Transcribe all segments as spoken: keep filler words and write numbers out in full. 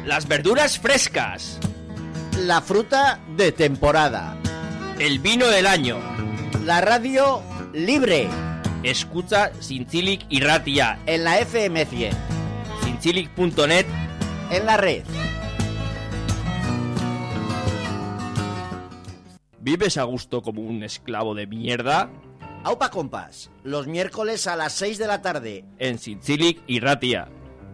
Las verduras frescas. La fruta de temporada. El vino del año. La radio libre. Escucha Zintzilik Irratia en la F M cien. Zintzilik punto net en la red. ¿Vives a gusto como un esclavo de mierda? Aupa Compas, los miércoles a las seis de la tarde en Zintzilik Irratia.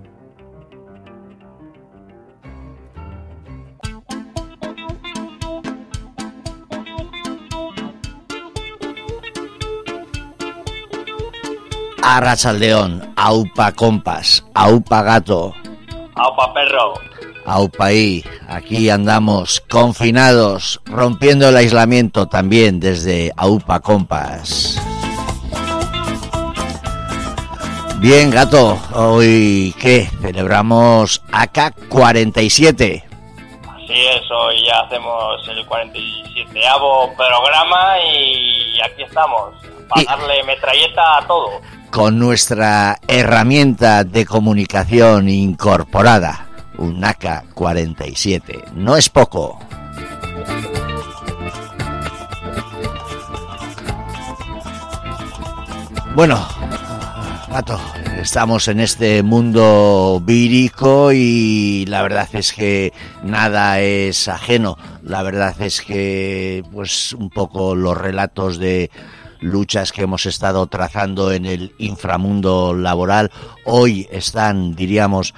Arratsaldeon, aupa compas, aupa gato, aupa perro, aupa ahí, aquí andamos confinados, rompiendo el aislamiento también desde aupa compas. Bien, gato, hoy ¿qué? Celebramos A K cuarenta y siete. Así es, hoy ya hacemos el cuarenta y sieteavo programa y aquí estamos, para y... darle metralleta a todo. Con nuestra herramienta de comunicación incorporada, un A K cuarenta y siete. No es poco. Bueno, gato, estamos en este mundo vírico y la verdad es que nada es ajeno. La verdad es que, pues, un poco los relatos de luchas que hemos estado trazando en el inframundo laboral hoy están, diríamos,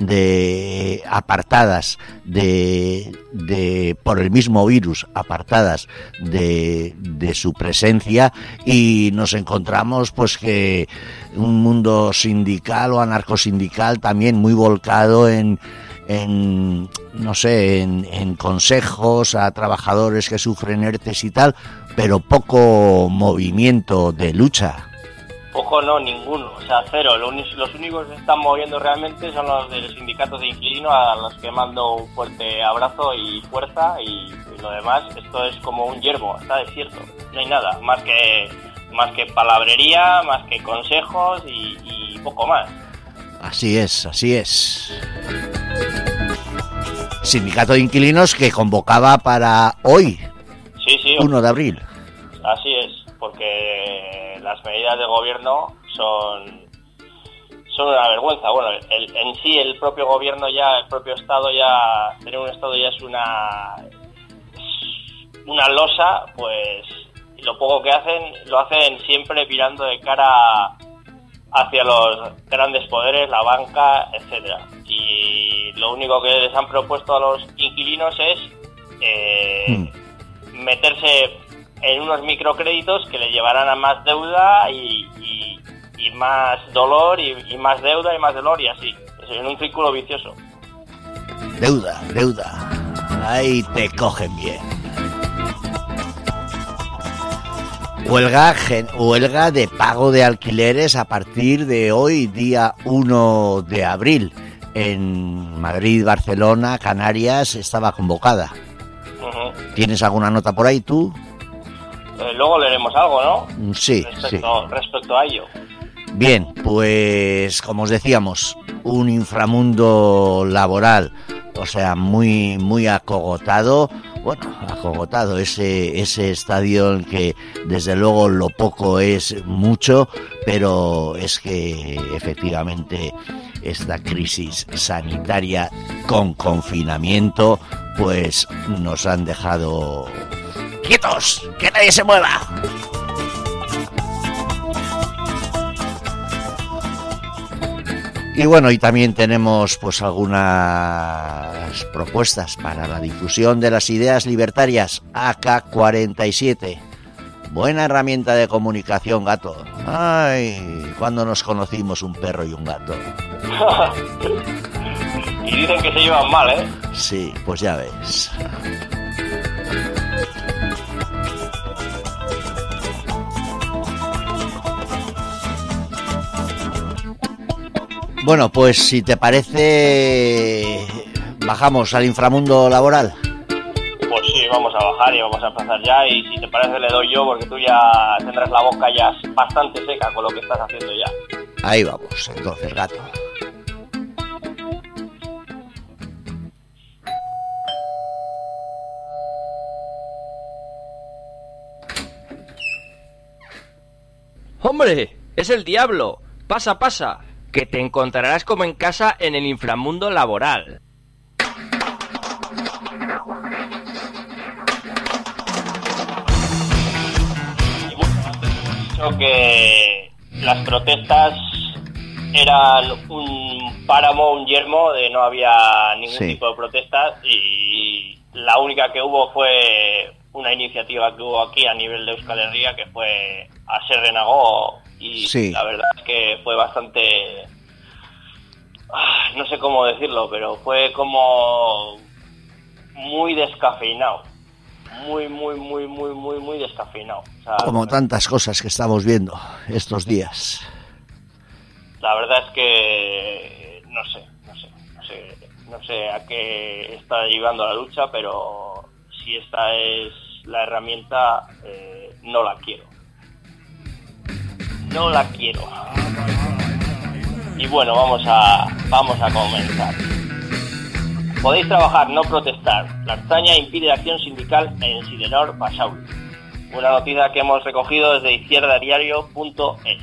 de apartadas de, de por el mismo virus, apartadas de, de su presencia, y nos encontramos pues que un mundo sindical o anarcosindical también muy volcado en en no sé, en, en consejos a trabajadores que sufren ERTES y tal, pero poco movimiento de lucha. Poco no, ninguno, o sea, cero. Los, los únicos que se están moviendo realmente son los del sindicato de inquilinos, a los que mando un fuerte abrazo y fuerza, y, y lo demás, esto es como un yermo, está desierto, no hay nada, más que más que palabrería, más que consejos y, y poco más. Así es, así es. Sindicato de Inquilinos que convocaba para hoy, sí, sí, uno de abril. Así es, porque las medidas de gobierno son son una vergüenza. Bueno, el, en sí el propio gobierno ya, el propio Estado ya, tener un Estado ya es una una losa, pues lo poco que hacen, lo hacen siempre mirando de cara hacia los grandes poderes, la banca, etcétera. Y lo único que les han propuesto a los inquilinos es eh, mm. meterse en unos microcréditos que le llevarán a más deuda y, y, y más dolor y, y más deuda y más dolor y así. Es en un círculo vicioso. Deuda, deuda. Ahí te cogen bien. Huelga, huelga de pago de alquileres a partir de hoy, día uno de abril. En Madrid, Barcelona, Canarias estaba convocada. Uh-huh. ¿Tienes alguna nota por ahí tú? Eh, luego leeremos algo, ¿no? Sí, respecto, sí. Respecto a ello. Bien, pues como os decíamos, un inframundo laboral, o sea, muy muy acogotado. Bueno, acogotado, ese, ese estadio en que desde luego lo poco es mucho, pero es que efectivamente esta crisis sanitaria con confinamiento pues nos han dejado quietos, que nadie se mueva. Y bueno, y también tenemos pues algunas propuestas para la difusión de las ideas libertarias. A K cuarenta y siete. Buena herramienta de comunicación, gato. Ay, cuando nos conocimos un perro y un gato. Y dicen que se llevan mal, ¿eh? Sí, pues ya ves. Bueno, pues si te parece, bajamos al inframundo laboral. Pues sí, vamos a bajar y vamos a empezar ya, y si te parece le doy yo, porque tú ya tendrás la boca ya bastante seca con lo que estás haciendo ya. Ahí vamos, entonces, gato. hombre! ¡Es el diablo! Pasa, pasa, que te encontrarás como en casa en el inframundo laboral. Que las protestas eran un páramo, un yermo, de no había ningún sí. tipo de protestas, y la única que hubo fue una iniciativa que hubo aquí a nivel de Euskal Herria, que fue Aserrenagó, y sí. la verdad es que fue bastante, no sé cómo decirlo, pero fue como muy descafeinado. Muy, muy, muy, muy, muy, muy descafeinado. O sea, como tantas cosas que estamos viendo estos días. La verdad es que no sé, no sé, no sé, no sé a qué está llevando la lucha, pero si esta es la herramienta, eh, no la quiero. No la quiero. Y bueno, vamos a, vamos a comenzar. Podéis trabajar, no protestar. La Ertzaintza impide acción sindical en Sidenor Basauri. Una noticia que hemos recogido desde izquierda diario punto es.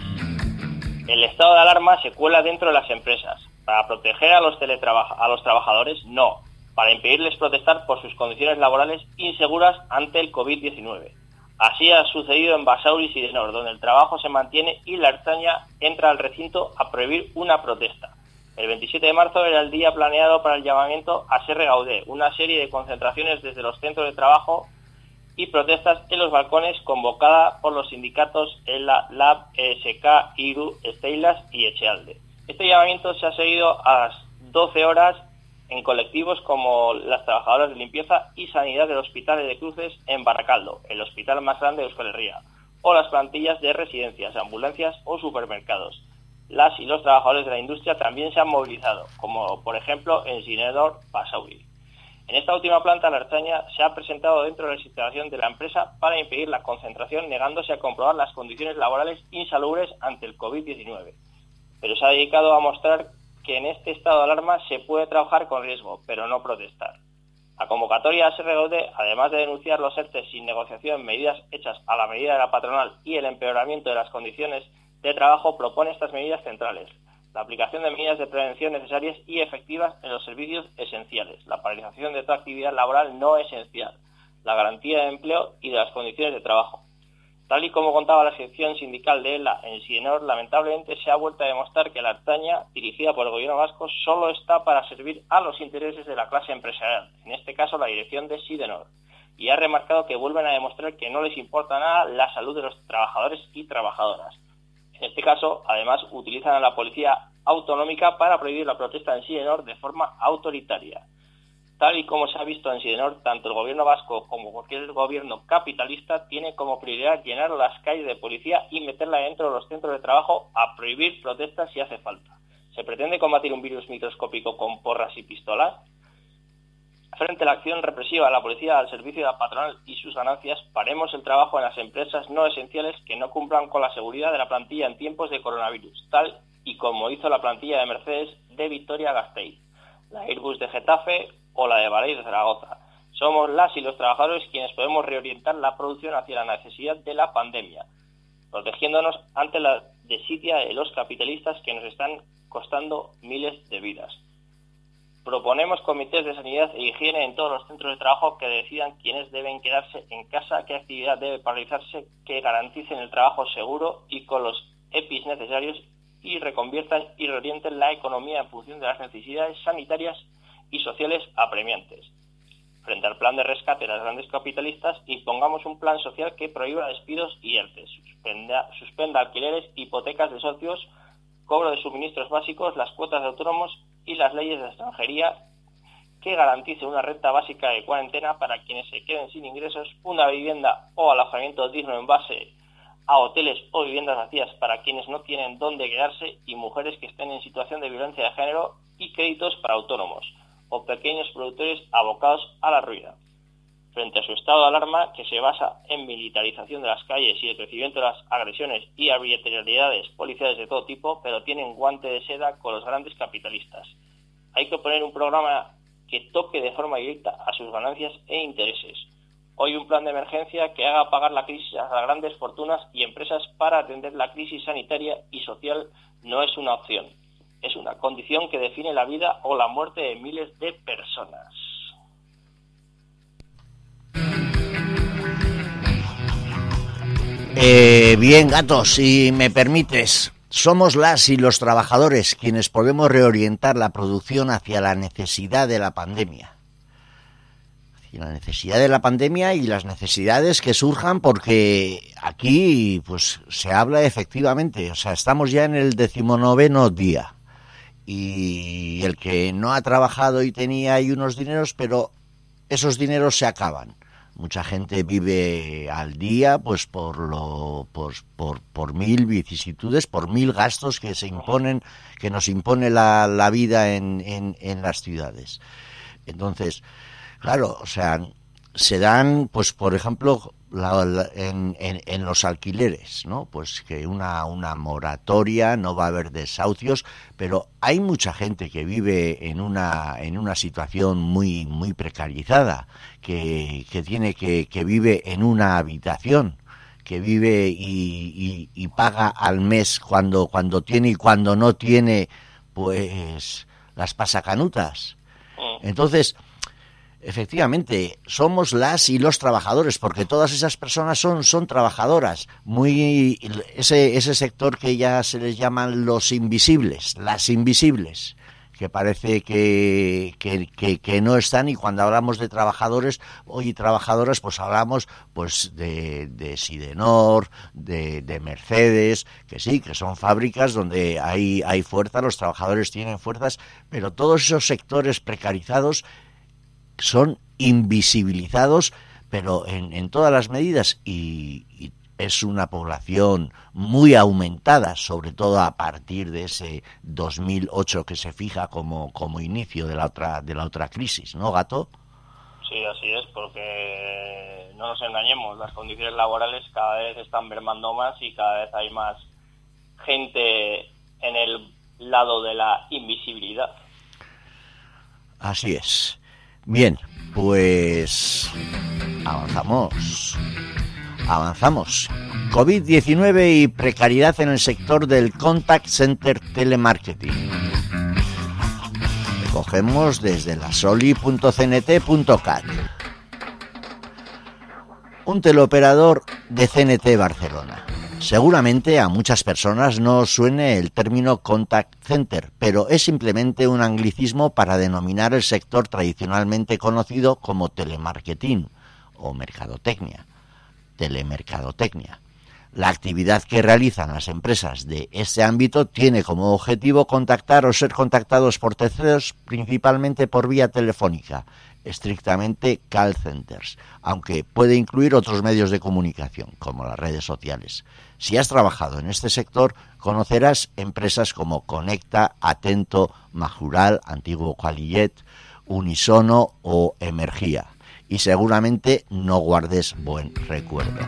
El estado de alarma se cuela dentro de las empresas. ¿Para proteger a los, teletrabaja- a los trabajadores? No. Para impedirles protestar por sus condiciones laborales inseguras ante el covid diecinueve. Así ha sucedido en Basauri y Sidenor, donde el trabajo se mantiene y la Ertzaintza entra al recinto a prohibir una protesta. El veintisiete de marzo era el día planeado para el llamamiento a Serre Gaudé, una serie de concentraciones desde los centros de trabajo y protestas en los balcones convocada por los sindicatos en la Lab, E S K, Iru, Esteilas y Echealde. Este llamamiento se ha seguido a las doce horas en colectivos como las trabajadoras de limpieza y sanidad del Hospital de Cruces en Baracaldo, el hospital más grande de Euskal Herria, o las plantillas de residencias, ambulancias o supermercados. Las y los trabajadores de la industria también se han movilizado, como por ejemplo en Sidenor Basauri. En esta última planta, la Ertzaintza se ha presentado dentro de la instalación de la empresa para impedir la concentración, negándose a comprobar las condiciones laborales insalubres ante el covid diecinueve. Pero se ha dedicado a mostrar que en este estado de alarma se puede trabajar con riesgo, pero no protestar. La convocatoria a S R G O D, además de denunciar los ERTE sin negociación, medidas hechas a la medida de la patronal y el empeoramiento de las condiciones de trabajo, propone estas medidas centrales: la aplicación de medidas de prevención necesarias y efectivas en los servicios esenciales, la paralización de toda actividad laboral no esencial, la garantía de empleo y de las condiciones de trabajo. Tal y como contaba la sección sindical de ELA en Sidenor, lamentablemente se ha vuelto a demostrar que la Ertzaintza, dirigida por el gobierno vasco, solo está para servir a los intereses de la clase empresarial, en este caso la dirección de Sidenor, y ha remarcado que vuelven a demostrar que no les importa nada la salud de los trabajadores y trabajadoras. En este caso, además, utilizan a la policía autonómica para prohibir la protesta en Sidenor de forma autoritaria. Tal y como se ha visto en Sidenor, tanto el gobierno vasco como cualquier gobierno capitalista tiene como prioridad llenar las calles de policía y meterla dentro de los centros de trabajo a prohibir protestas si hace falta. ¿Se pretende combatir un virus microscópico con porras y pistolas? Frente a la acción represiva de la policía al servicio de la patronal y sus ganancias, paremos el trabajo en las empresas no esenciales que no cumplan con la seguridad de la plantilla en tiempos de coronavirus, tal y como hizo la plantilla de Mercedes de Vitoria-Gasteiz, la Airbus de Getafe o la de Valladolid de Zaragoza. Somos las y los trabajadores quienes podemos reorientar la producción hacia la necesidad de la pandemia, protegiéndonos ante la desidia de los capitalistas que nos están costando miles de vidas. Proponemos comités de sanidad e higiene en todos los centros de trabajo que decidan quiénes deben quedarse en casa, qué actividad debe paralizarse, que garanticen el trabajo seguro y con los E P Is necesarios y reconviertan y reorienten la economía en función de las necesidades sanitarias y sociales apremiantes. Frente al plan de rescate de las grandes capitalistas, impongamos un plan social que prohíba despidos y ERTE, suspenda, suspenda alquileres, hipotecas de socios, cobro de suministros básicos, las cuotas de autónomos y las leyes de extranjería, que garantice una renta básica de cuarentena para quienes se queden sin ingresos, una vivienda o alojamiento digno en base a hoteles o viviendas vacías para quienes no tienen dónde quedarse y mujeres que estén en situación de violencia de género, y créditos para autónomos o pequeños productores abocados a la ruina. Frente a su estado de alarma, que se basa en militarización de las calles y el crecimiento de las agresiones y arbitrariedades policiales de todo tipo, pero tienen guante de seda con los grandes capitalistas. Hay que poner un programa que toque de forma directa a sus ganancias e intereses. Hoy un plan de emergencia que haga pagar la crisis a las grandes fortunas y empresas para atender la crisis sanitaria y social no es una opción. Es una condición que define la vida o la muerte de miles de personas. Eh, bien, Gato, si me permites, somos las y los trabajadores quienes podemos reorientar la producción hacia la necesidad de la pandemia. Hacia la necesidad de la pandemia y las necesidades que surjan, porque aquí pues se habla efectivamente, o sea, estamos ya en el decimonoveno día. Y el que no ha trabajado y tenía ahí unos dineros, pero esos dineros se acaban. Mucha gente vive al día, pues por lo, pues, por, por mil vicisitudes, por mil gastos que se imponen, que nos impone la, la vida en, en, en las ciudades. Entonces, claro, o sea, se dan, pues por ejemplo, la, la, en, en, en los alquileres, ¿no? Pues que una, una moratoria, no va a haber desahucios, pero hay mucha gente que vive en una, en una situación muy, muy precarizada, que, que tiene que, que vive en una habitación, que vive y, y, y paga al mes cuando, cuando tiene y cuando no tiene, pues las pasacanutas. Entonces, efectivamente, somos las y los trabajadores, porque todas esas personas son, son trabajadoras. Muy ese, ese sector que ya se les llaman los invisibles, las invisibles, que parece que, que, que, que no están, y cuando hablamos de trabajadores y trabajadoras, pues hablamos pues de, de Sidenor, de, de Mercedes, que sí, que son fábricas donde hay, hay fuerza, los trabajadores tienen fuerzas, pero todos esos sectores precarizados son invisibilizados, pero en, en todas las medidas, y, y es una población muy aumentada, sobre todo a partir de ese dos mil ocho que se fija como, como inicio de la otra de la otra crisis, ¿no, Gato? Sí, así es, porque no nos engañemos, las condiciones laborales cada vez están mermando más y cada vez hay más gente en el lado de la invisibilidad. Así es. Bien, pues avanzamos, avanzamos. COVID diecinueve y precariedad en el sector del contact center telemarketing. Recogemos desde la soli punto c n t punto cat. Un teleoperador de C N T Barcelona. Seguramente a muchas personas no suene el término contact center, pero es simplemente un anglicismo para denominar el sector tradicionalmente conocido como telemarketing o mercadotecnia, telemercadotecnia. La actividad que realizan las empresas de este ámbito tiene como objetivo contactar o ser contactados por terceros, principalmente por vía telefónica, estrictamente call centers, aunque puede incluir otros medios de comunicación, como las redes sociales. Si has trabajado en este sector, conocerás empresas como Conecta, Atento, Majural, Antiguo Qualillet, Unisono o Emergía, y seguramente no guardes buen recuerdo.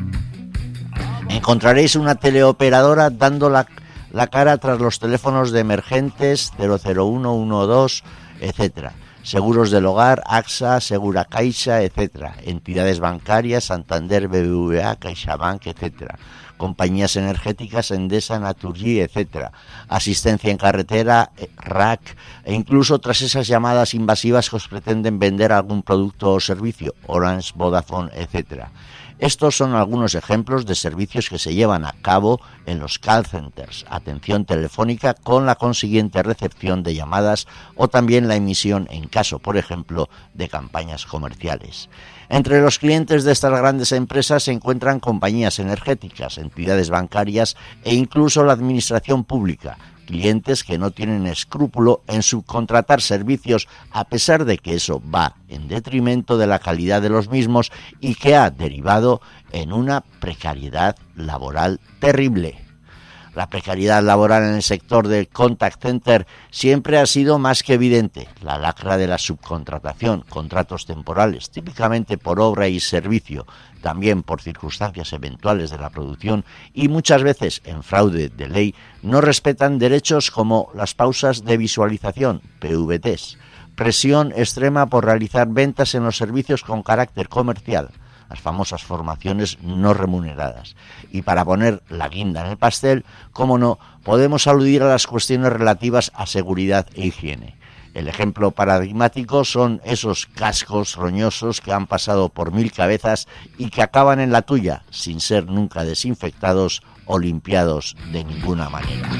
Encontraréis una teleoperadora dando la, la cara tras los teléfonos de emergentes cero cero uno uno dos, etcétera. Seguros del hogar, AXA, Segura Caixa, etcétera. Entidades bancarias, Santander, B B V A, CaixaBank, etcétera. Compañías energéticas, Endesa, Naturgy, etcétera. Asistencia en carretera, R A C, e incluso tras esas llamadas invasivas que os pretenden vender algún producto o servicio, Orange, Vodafone, etcétera. Estos son algunos ejemplos de servicios que se llevan a cabo en los call centers, atención telefónica con la consiguiente recepción de llamadas o también la emisión en caso, por ejemplo, de campañas comerciales. Entre los clientes de estas grandes empresas se encuentran compañías energéticas, entidades bancarias e incluso la administración pública, clientes que no tienen escrúpulo en subcontratar servicios a pesar de que eso va en detrimento de la calidad de los mismos y que ha derivado en una precariedad laboral terrible. La precariedad laboral en el sector del contact center siempre ha sido más que evidente. La lacra de la subcontratación, contratos temporales, típicamente por obra y servicio, también por circunstancias eventuales de la producción y muchas veces en fraude de ley, no respetan derechos como las pausas de visualización, P V Ts, presión extrema por realizar ventas en los servicios con carácter comercial, las famosas formaciones no remuneradas. Y para poner la guinda en el pastel, cómo no, podemos aludir a las cuestiones relativas a seguridad e higiene. El ejemplo paradigmático son esos cascos roñosos que han pasado por mil cabezas y que acaban en la tuya, sin ser nunca desinfectados o limpiados de ninguna manera.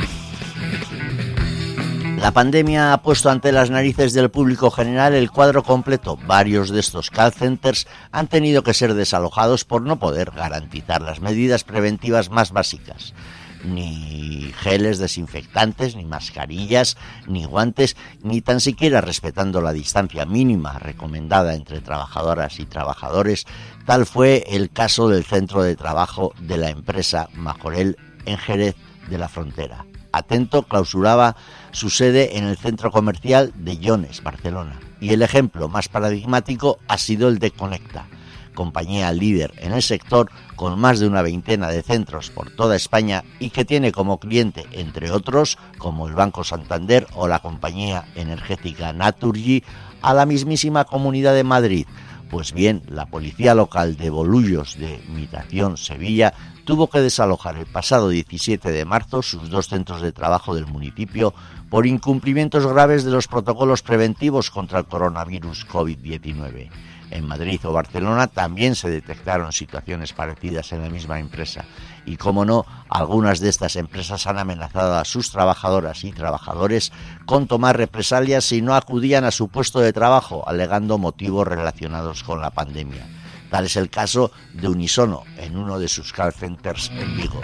La pandemia ha puesto ante las narices del público general el cuadro completo. Varios de estos call centers han tenido que ser desalojados por no poder garantizar las medidas preventivas más básicas. Ni geles desinfectantes, ni mascarillas, ni guantes, ni tan siquiera respetando la distancia mínima recomendada entre trabajadoras y trabajadores. Tal fue el caso del centro de trabajo de la empresa Majorel en Jerez de la Frontera. Atento clausuraba su sede en el centro comercial de Llones, Barcelona. Y el ejemplo más paradigmático ha sido el de Conecta, compañía líder en el sector con más de una veintena de centros por toda España y que tiene como cliente, entre otros, como el Banco Santander o la compañía energética Naturgy, a la mismísima Comunidad de Madrid. Pues bien, la policía local de Bolullos de Mitación, Sevilla, tuvo que desalojar el pasado diecisiete de marzo sus dos centros de trabajo del municipio por incumplimientos graves de los protocolos preventivos contra el coronavirus covid diecinueve. En Madrid o Barcelona también se detectaron situaciones parecidas en la misma empresa. Y como no, algunas de estas empresas han amenazado a sus trabajadoras y trabajadores con tomar represalias si no acudían a su puesto de trabajo, alegando motivos relacionados con la pandemia. Tal es el caso de Unisono, en uno de sus call centers en Vigo.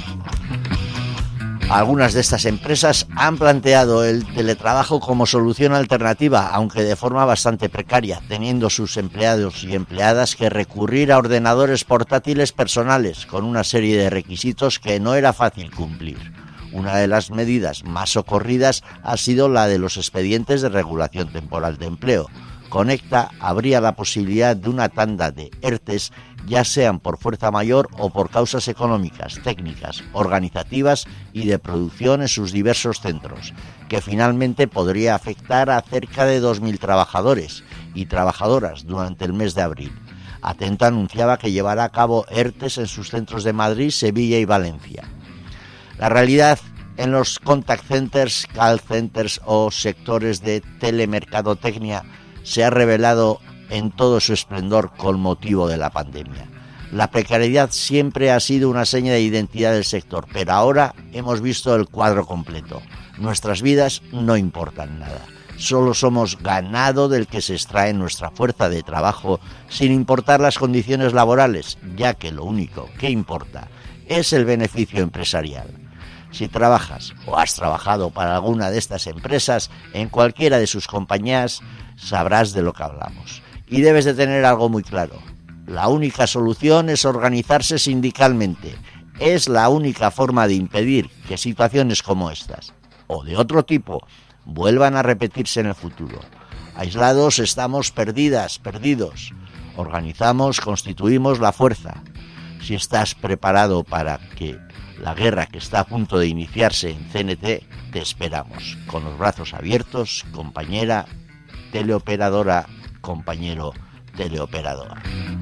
Algunas de estas empresas han planteado el teletrabajo como solución alternativa, aunque de forma bastante precaria, teniendo sus empleados y empleadas que recurrir a ordenadores portátiles personales con una serie de requisitos que no era fácil cumplir. Una de las medidas más socorridas ha sido la de los expedientes de regulación temporal de empleo. Conecta abría la posibilidad de una tanda de ERTES, ya sean por fuerza mayor o por causas económicas, técnicas, organizativas y de producción en sus diversos centros, que finalmente podría afectar a cerca de dos mil trabajadores y trabajadoras durante el mes de abril. Atento anunciaba que llevará a cabo ERTES en sus centros de Madrid, Sevilla y Valencia. La realidad en los contact centers, call centers o sectores de telemercadotecnia se ha revelado en todo su esplendor con motivo de la pandemia. La precariedad siempre ha sido una seña de identidad del sector, pero ahora hemos visto el cuadro completo. Nuestras vidas no importan nada. Solo somos ganado del que se extrae nuestra fuerza de trabajo, sin importar las condiciones laborales, ya que lo único que importa es el beneficio empresarial. Si trabajas o has trabajado para alguna de estas empresas, en cualquiera de sus compañías, sabrás de lo que hablamos. Y debes de tener algo muy claro. La única solución es organizarse sindicalmente. Es la única forma de impedir que situaciones como estas, o de otro tipo, vuelvan a repetirse en el futuro. Aislados estamos perdidas, perdidos. Organizamos, constituimos la fuerza. Si estás preparado para que la guerra que está a punto de iniciarse en C N T, te esperamos. Con los brazos abiertos, compañera teleoperadora, compañero teleoperador.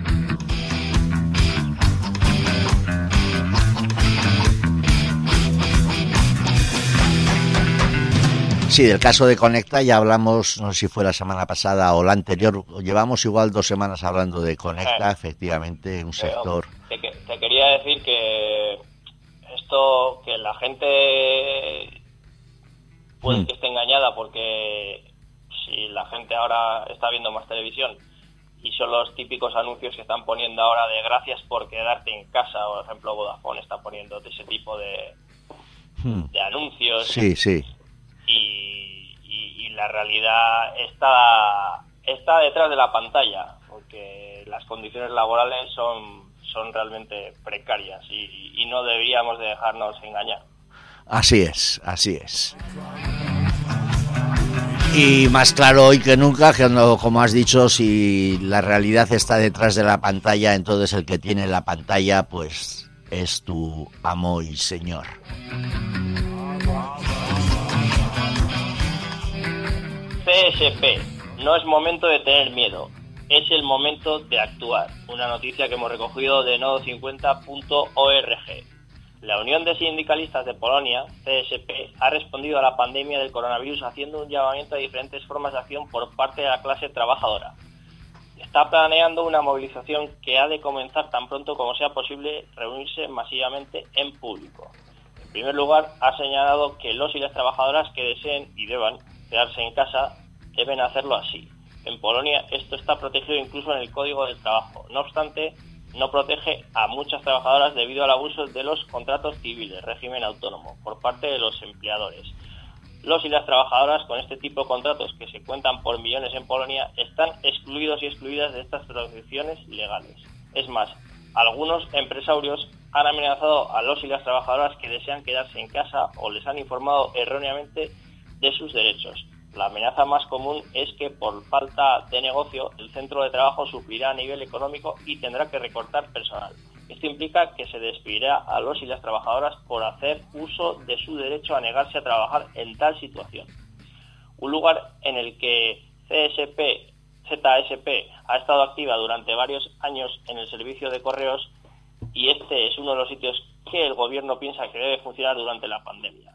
Sí, del caso de Conecta ya hablamos, no sé si fue la semana pasada o la anterior, llevamos igual dos semanas hablando de Conecta, eh, efectivamente, un sector... Te, te quería decir que esto, que la gente puede mm. que esté engañada porque si la gente ahora está viendo más televisión y son los típicos anuncios que están poniendo ahora de gracias por quedarte en casa, por ejemplo Vodafone está poniendo ese tipo de, mm. de anuncios. Sí, sí. Y, y, y la realidad está está detrás de la pantalla, porque las condiciones laborales son son realmente precarias y, y no deberíamos de dejarnos engañar. Así es, así es. Y más claro hoy que nunca, que no, como has dicho, si la realidad está detrás de la pantalla, entonces el que tiene la pantalla pues es tu amo y señor. C C S P, no es momento de tener miedo, es el momento de actuar. Una noticia que hemos recogido de nodo cincuenta punto org. La Unión de Sindicalistas de Polonia, C S P, ha respondido a la pandemia del coronavirus haciendo un llamamiento a diferentes formas de acción por parte de la clase trabajadora. Está planeando una movilización que ha de comenzar tan pronto como sea posible reunirse masivamente en público. En primer lugar, ha señalado que los y las trabajadoras que deseen y deban quedarse en casa deben hacerlo así. En Polonia esto está protegido incluso en el Código del Trabajo. No obstante, no protege a muchas trabajadoras debido al abuso de los contratos civiles, régimen autónomo, por parte de los empleadores. Los y las trabajadoras con este tipo de contratos, que se cuentan por millones en Polonia, están excluidos y excluidas de estas protecciones legales. Es más, algunos empresarios han amenazado a los y las trabajadoras que desean quedarse en casa o les han informado erróneamente de sus derechos. La amenaza más común es que por falta de negocio el centro de trabajo sufrirá a nivel económico y tendrá que recortar personal. Esto implica que se despedirá a los y las trabajadoras por hacer uso de su derecho a negarse a trabajar en tal situación. Un lugar en el que C S P, Z S P ha estado activa durante varios años en el servicio de correos, y este es uno de los sitios que el gobierno piensa que debe funcionar durante la pandemia.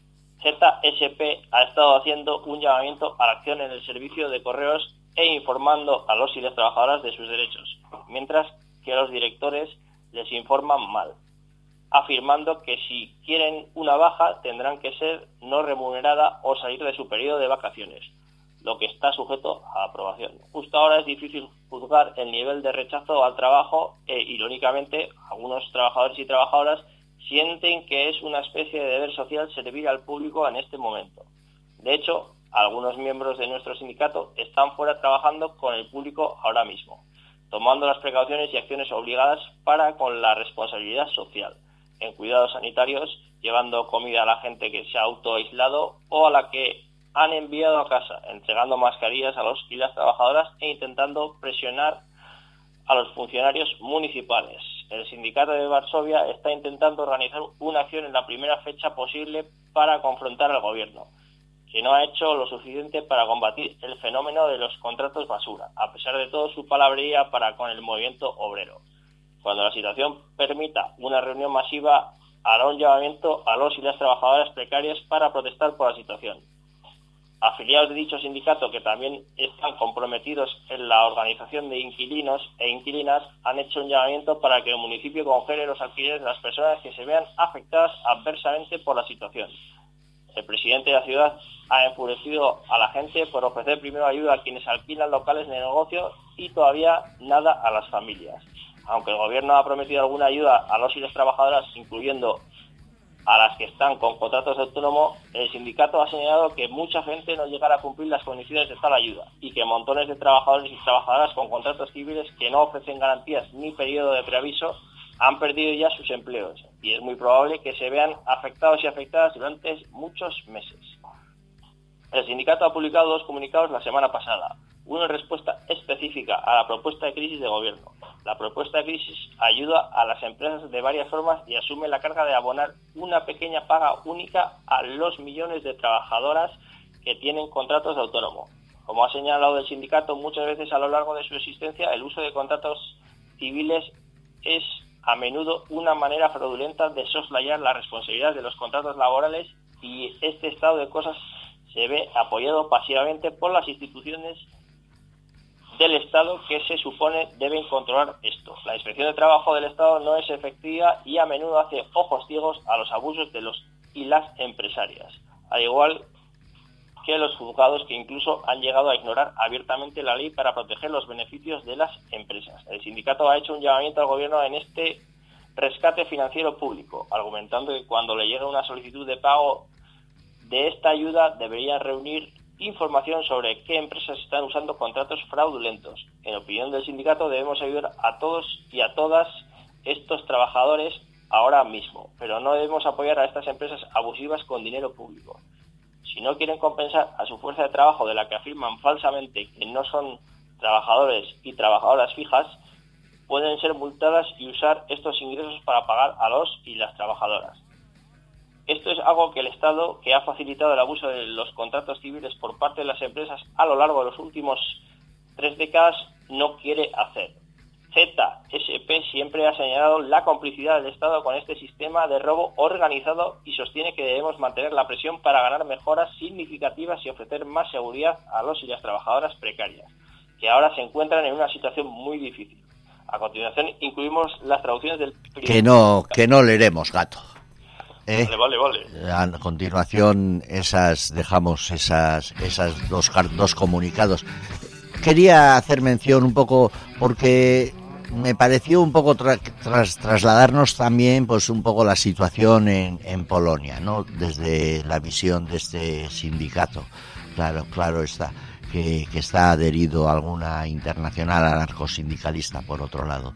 Z S P ha estado haciendo un llamamiento a la acción en el servicio de correos e informando a los y las trabajadoras de sus derechos, mientras que los directores les informan mal, afirmando que si quieren una baja tendrán que ser no remunerada o salir de su periodo de vacaciones, lo que está sujeto a aprobación. Justo ahora es difícil juzgar el nivel de rechazo al trabajo e, irónicamente, algunos trabajadores y trabajadoras sienten que es una especie de deber social servir al público en este momento. De hecho, algunos miembros de nuestro sindicato están fuera trabajando con el público ahora mismo, tomando las precauciones y acciones obligadas para con la responsabilidad social, en cuidados sanitarios, llevando comida a la gente que se ha autoaislado o a la que han enviado a casa, entregando mascarillas a los y las trabajadoras e intentando presionar a los funcionarios municipales. El sindicato de Varsovia está intentando organizar una acción en la primera fecha posible para confrontar al gobierno, que no ha hecho lo suficiente para combatir el fenómeno de los contratos basura, a pesar de todo su palabrería para con el movimiento obrero. Cuando la situación permita una reunión masiva, hará un llamamiento a los y las trabajadoras precarias para protestar por la situación. Afiliados de dicho sindicato, que también están comprometidos en la organización de inquilinos e inquilinas, han hecho un llamamiento para que el municipio congele los alquileres de las personas que se vean afectadas adversamente por la situación. El presidente de la ciudad ha enfurecido a la gente por ofrecer primero ayuda a quienes alquilan locales de negocio y todavía nada a las familias. Aunque el gobierno ha prometido alguna ayuda a los y las trabajadoras, incluyendo a las que están con contratos de autónomo, el sindicato ha señalado que mucha gente no llegará a cumplir las condiciones de tal ayuda y que montones de trabajadores y trabajadoras con contratos civiles que no ofrecen garantías ni periodo de preaviso han perdido ya sus empleos y es muy probable que se vean afectados y afectadas durante muchos meses. El sindicato ha publicado dos comunicados la semana pasada, uno en respuesta específica a la propuesta de crisis de gobierno. La propuesta de crisis ayuda a las empresas de varias formas y asume la carga de abonar una pequeña paga única a los millones de trabajadoras que tienen contratos de autónomo. Como ha señalado el sindicato, muchas veces a lo largo de su existencia el uso de contratos civiles es a menudo una manera fraudulenta de soslayar la responsabilidad de los contratos laborales, y este estado de cosas se ve apoyado pasivamente por las instituciones del Estado que se supone deben controlar esto. La Inspección de Trabajo del Estado no es efectiva y a menudo hace ojos ciegos a los abusos de los y las empresarias, al igual que los juzgados, que incluso han llegado a ignorar abiertamente la ley para proteger los beneficios de las empresas. El sindicato ha hecho un llamamiento al gobierno en este rescate financiero público, argumentando que cuando le llegue una solicitud de pago de esta ayuda debería reunir información sobre qué empresas están usando contratos fraudulentos. En opinión del sindicato, debemos ayudar a todos y a todas estos trabajadores ahora mismo, pero no debemos apoyar a estas empresas abusivas con dinero público. Si no quieren compensar a su fuerza de trabajo, de la que afirman falsamente que no son trabajadores y trabajadoras fijas, pueden ser multadas y usar estos ingresos para pagar a los y las trabajadoras. Esto es algo que el Estado, que ha facilitado el abuso de los contratos civiles por parte de las empresas a lo largo de los últimos tres décadas, no quiere hacer. Z S P siempre ha señalado la complicidad del Estado con este sistema de robo organizado y sostiene que debemos mantener la presión para ganar mejoras significativas y ofrecer más seguridad a los y las trabajadoras precarias, que ahora se encuentran en una situación muy difícil. A continuación incluimos las traducciones del... Que no, que no leeremos, gato. ¿Eh? Vale, vale, vale. A continuación esas dejamos esas esas dos dos comunicados. Quería hacer mención un poco porque me pareció un poco tra tras trasladarnos también pues un poco la situación en, en Polonia, ¿no? Desde la visión de este sindicato. Claro, claro está. Que, que está adherido a alguna internacional anarcosindicalista, por otro lado.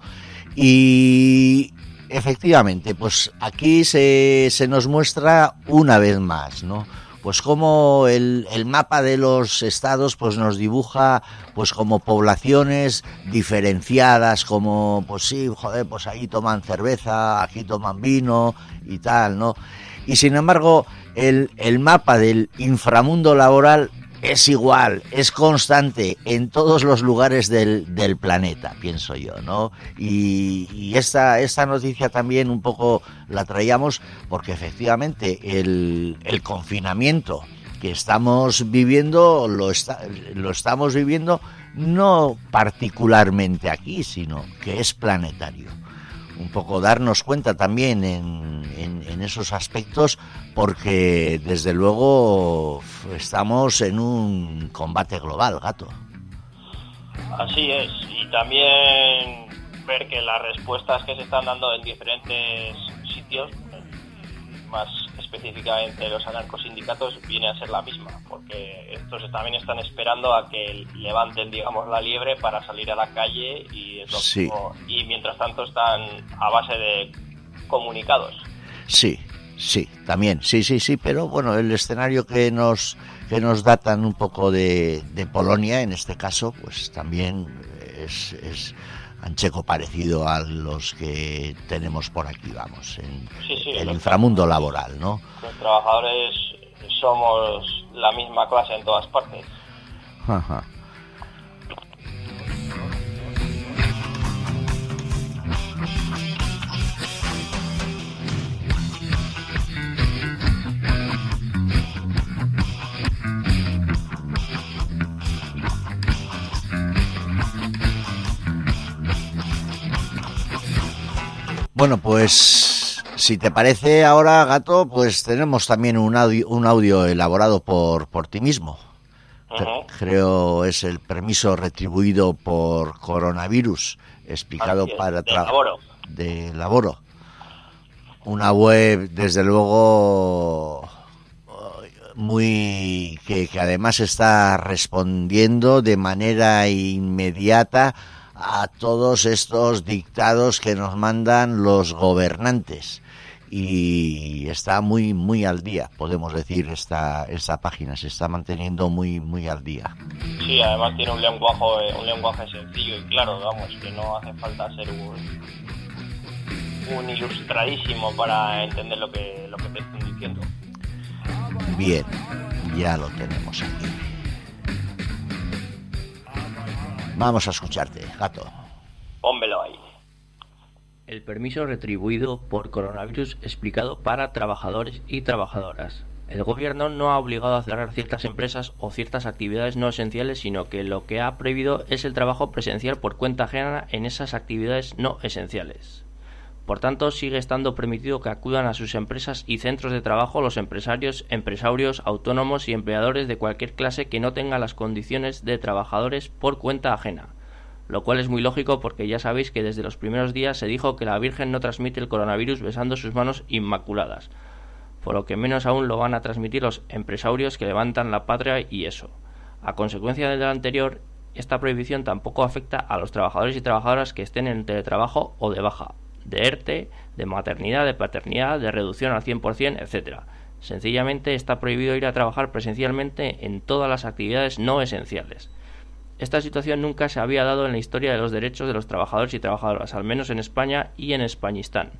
Y efectivamente, pues aquí se, se nos muestra una vez más, ¿no? Pues como el, el mapa de los estados pues nos dibuja pues como poblaciones diferenciadas, como pues sí, joder, pues ahí toman cerveza, aquí toman vino y tal, ¿no? Y sin embargo, el, el mapa del inframundo laboral es igual, es constante en todos los lugares del, del planeta, pienso yo, ¿no? Y, y esta, esta noticia también un poco la traíamos porque efectivamente el, el confinamiento que estamos viviendo lo, está, lo estamos viviendo no particularmente aquí, sino que es planetario. Un poco darnos cuenta también en, en, en esos aspectos, porque desde luego estamos en un combate global, gato. Así es, y también ver que las respuestas que se están dando en diferentes sitios, más específicamente los anarcosindicatos, viene a ser la misma, porque estos también están esperando a que levanten, digamos, la liebre para salir a la calle y, es lo Sí. mismo, y mientras tanto están a base de comunicados. Sí, sí, también, sí, sí, sí, pero bueno, el escenario que nos que nos datan un poco de, de Polonia, en este caso, pues también es, es ancheco parecido a los que tenemos por aquí, vamos, en Sí, sí, el los inframundo laboral, ¿no? Los trabajadores somos la misma clase en todas partes. Ajá. Bueno, pues si te parece ahora, gato, pues tenemos también un audio, un audio elaborado por, por ti mismo. Uh-huh. Creo es el permiso retribuido por coronavirus, explicado Así es, para de Laboro. de Laboro. Una web, desde luego, muy que, que además está respondiendo de manera inmediata a todos estos dictados que nos mandan los gobernantes, y está muy muy al día, podemos decir. Esta esta página se está manteniendo muy muy al día. Sí, además tiene un lenguaje un lenguaje sencillo y claro, vamos, que no hace falta ser un, un ilustradísimo para entender lo que lo que te estoy diciendo. Bien, ya lo tenemos aquí. Vamos a escucharte, gato. Pónmelo ahí. El permiso retribuido por coronavirus explicado para trabajadores y trabajadoras. El gobierno no ha obligado a cerrar ciertas empresas o ciertas actividades no esenciales, sino que lo que ha prohibido es el trabajo presencial por cuenta ajena en esas actividades no esenciales. Por tanto, sigue estando permitido que acudan a sus empresas y centros de trabajo los empresarios, empresarios, autónomos y empleadores de cualquier clase que no tengan las condiciones de trabajadores por cuenta ajena. Lo cual es muy lógico porque ya sabéis que desde los primeros días se dijo que la Virgen no transmite el coronavirus besando sus manos inmaculadas, por lo que menos aún lo van a transmitir los empresarios que levantan la patria y eso. A consecuencia de lo anterior, esta prohibición tampoco afecta a los trabajadores y trabajadoras que estén en teletrabajo o de baja, de ERTE, de maternidad, de paternidad, de reducción al cien por ciento, etcétera. Sencillamente está prohibido ir a trabajar presencialmente en todas las actividades no esenciales. Esta situación nunca se había dado en la historia de los derechos de los trabajadores y trabajadoras, al menos en España y en Españistán,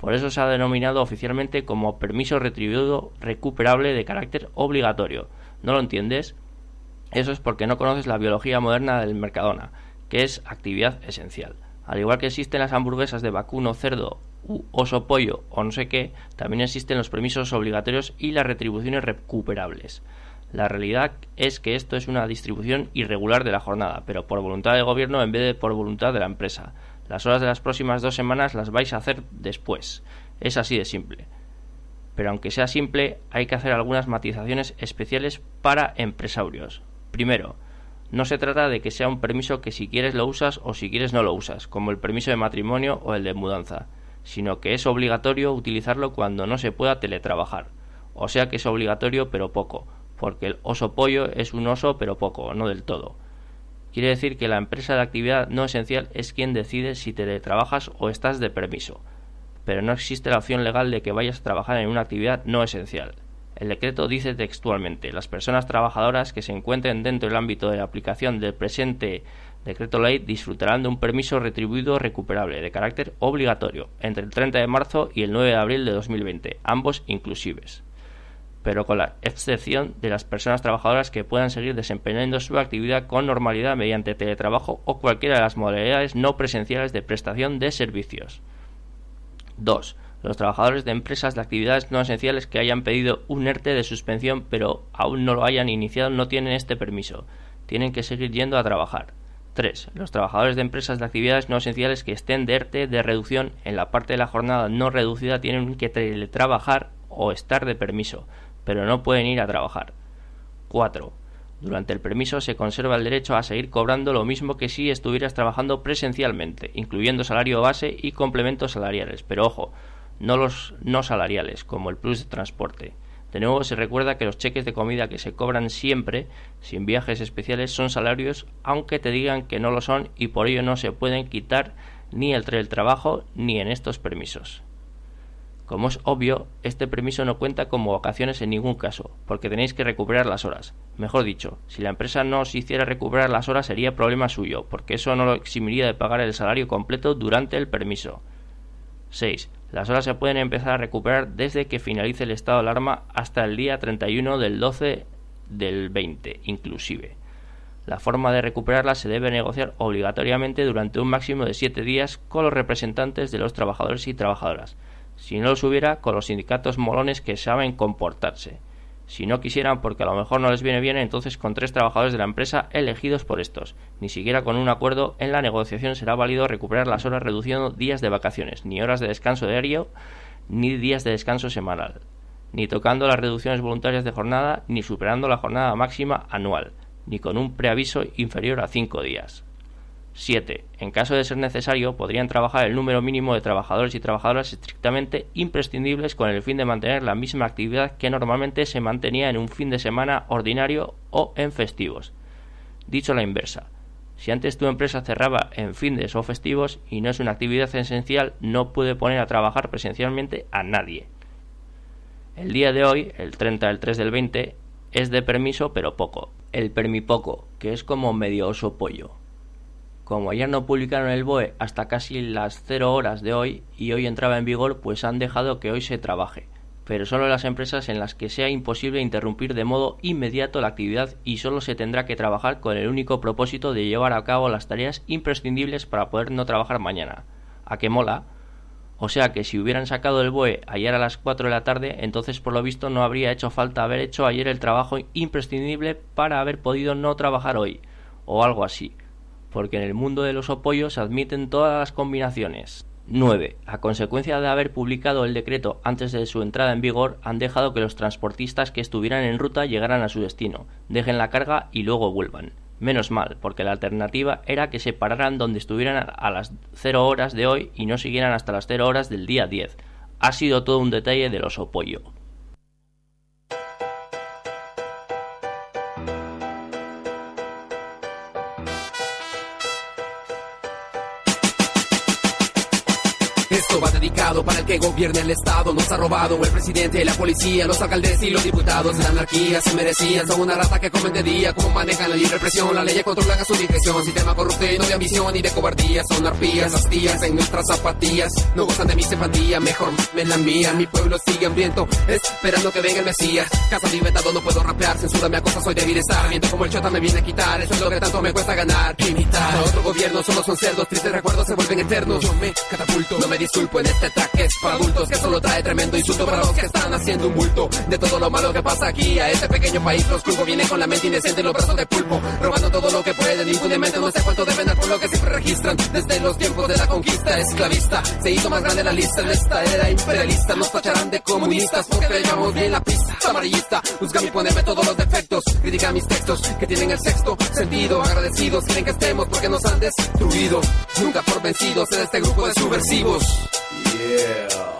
Por eso se ha denominado oficialmente como permiso retribuido recuperable de carácter obligatorio. ¿No lo entiendes? Eso es porque no conoces la biología moderna del Mercadona, que es actividad esencial. Al igual que existen las hamburguesas de vacuno, cerdo, u oso pollo o no sé qué, también existen los permisos obligatorios y las retribuciones recuperables. La realidad es que esto es una distribución irregular de la jornada, pero por voluntad del gobierno en vez de por voluntad de la empresa. Las horas de las próximas dos semanas las vais a hacer después. Es así de simple. Pero aunque sea simple, hay que hacer algunas matizaciones especiales para empresarios. Primero, no se trata de que sea un permiso que si quieres lo usas o si quieres no lo usas, como el permiso de matrimonio o el de mudanza, sino que es obligatorio utilizarlo cuando no se pueda teletrabajar. O sea que es obligatorio pero poco, porque el oso pollo es un oso pero poco, no del todo. Quiere decir que la empresa de actividad no esencial es quien decide si teletrabajas o estás de permiso, pero no existe la opción legal de que vayas a trabajar en una actividad no esencial. El decreto dice textualmente: las personas trabajadoras que se encuentren dentro del ámbito de la aplicación del presente decreto ley disfrutarán de un permiso retribuido recuperable de carácter obligatorio entre el treinta de marzo y el nueve de abril de dos mil veinte, ambos inclusives, pero con la excepción de las personas trabajadoras que puedan seguir desempeñando su actividad con normalidad mediante teletrabajo o cualquiera de las modalidades no presenciales de prestación de servicios. dos. Los trabajadores de empresas de actividades no esenciales que hayan pedido un ERTE de suspensión pero aún no lo hayan iniciado no tienen este permiso. Tienen que seguir yendo a trabajar. tres. Los trabajadores de empresas de actividades no esenciales que estén de ERTE de reducción en la parte de la jornada no reducida tienen que teletrabajar o estar de permiso, pero no pueden ir a trabajar. cuatro. Durante el permiso se conserva el derecho a seguir cobrando lo mismo que si estuvieras trabajando presencialmente, incluyendo salario base y complementos salariales, pero ojo, no los no salariales, como el plus de transporte. De nuevo se recuerda que los cheques de comida que se cobran siempre, sin viajes especiales, son salarios, aunque te digan que no lo son, y por ello no se pueden quitar ni el teletrabajo ni en estos permisos. Como es obvio, este permiso no cuenta como vacaciones en ningún caso, porque tenéis que recuperar las horas. Mejor dicho, si la empresa no os hiciera recuperar las horas sería problema suyo, porque eso no lo eximiría de pagar el salario completo durante el permiso. seis. Las horas se pueden empezar a recuperar desde que finalice el estado de alarma hasta el día treinta y uno del doce del veinte, inclusive. La forma de recuperarlas se debe negociar obligatoriamente durante un máximo de siete días con los representantes de los trabajadores y trabajadoras. Si no los hubiera, con los sindicatos molones que saben comportarse. Si no quisieran, porque a lo mejor no les viene bien, entonces con tres trabajadores de la empresa elegidos por estos. Ni siquiera con un acuerdo en la negociación será válido recuperar las horas reduciendo días de vacaciones, ni horas de descanso diario, ni días de descanso semanal, ni tocando las reducciones voluntarias de jornada, ni superando la jornada máxima anual, ni con un preaviso inferior a cinco días. siete. En caso de ser necesario, podrían trabajar el número mínimo de trabajadores y trabajadoras estrictamente imprescindibles con el fin de mantener la misma actividad que normalmente se mantenía en un fin de semana ordinario o en festivos. Dicho a la inversa, si antes tu empresa cerraba en fines o festivos y no es una actividad esencial, no puede poner a trabajar presencialmente a nadie. El día de hoy, el treinta del tres del veinte, es de permiso pero poco. El permipoco, que es como medio oso pollo. Como ayer no publicaron el B O E hasta casi las cero horas de hoy y hoy entraba en vigor, pues han dejado que hoy se trabaje, pero solo en las empresas en las que sea imposible interrumpir de modo inmediato la actividad y solo se tendrá que trabajar con el único propósito de llevar a cabo las tareas imprescindibles para poder no trabajar mañana. ¿A qué mola? O sea que si hubieran sacado el B O E ayer a las cuatro de la tarde, entonces por lo visto no habría hecho falta haber hecho ayer el trabajo imprescindible para haber podido no trabajar hoy, o algo así. Porque en el mundo de los opollos se admiten todas las combinaciones. nueve. A consecuencia de haber publicado el decreto antes de su entrada en vigor, han dejado que los transportistas que estuvieran en ruta llegaran a su destino, dejen la carga y luego vuelvan. Menos mal, porque la alternativa era que se pararan donde estuvieran a las cero horas de hoy y no siguieran hasta las cero horas del día diez. Ha sido todo un detalle del oso pollo. It's Esto va dedicado para el que gobierna el Estado. Nos ha robado el presidente, la policía, los alcaldes y los diputados. La anarquía se merecían, son una rata que comen de día. Como manejan la libre presión, la ley controlan a su discreción. Sistema corrupto y no de ambición ni de cobardía. Son arpías, las tías en nuestras zapatillas. No gozan de mi simpatía, mejor me la mía. Mi pueblo sigue hambriento, esperando que venga el Mesías. Casa libertado, no puedo rapear, censura me acosa, soy débil estar. Viendo como el chota me viene a quitar, eso es lo que tanto me cuesta ganar. Imitar a otro gobierno, solo son cerdos, tristes recuerdos se vuelven eternos. Yo me catapulto, no me disculpo en este track, es para adultos que solo trae tremendo insulto para los que están haciendo un bulto de todo lo malo que pasa aquí. A este pequeño país los culpo, vienen con la mente indecente y los brazos de pulpo, robando todo lo que pueden impunemente. No sé cuánto deben dar por lo que siempre registran. Desde los tiempos de la conquista esclavista se hizo más grande la lista. En esta era imperialista nos tacharán de comunistas porque le llevamos bien la pista. Amarillista, juzgan y ponerme todos los defectos, critican mis textos que tienen el sexto sentido. Agradecidos quieren que estemos porque nos han destruido, nunca por vencidos en este grupo de subversivos. Yeah.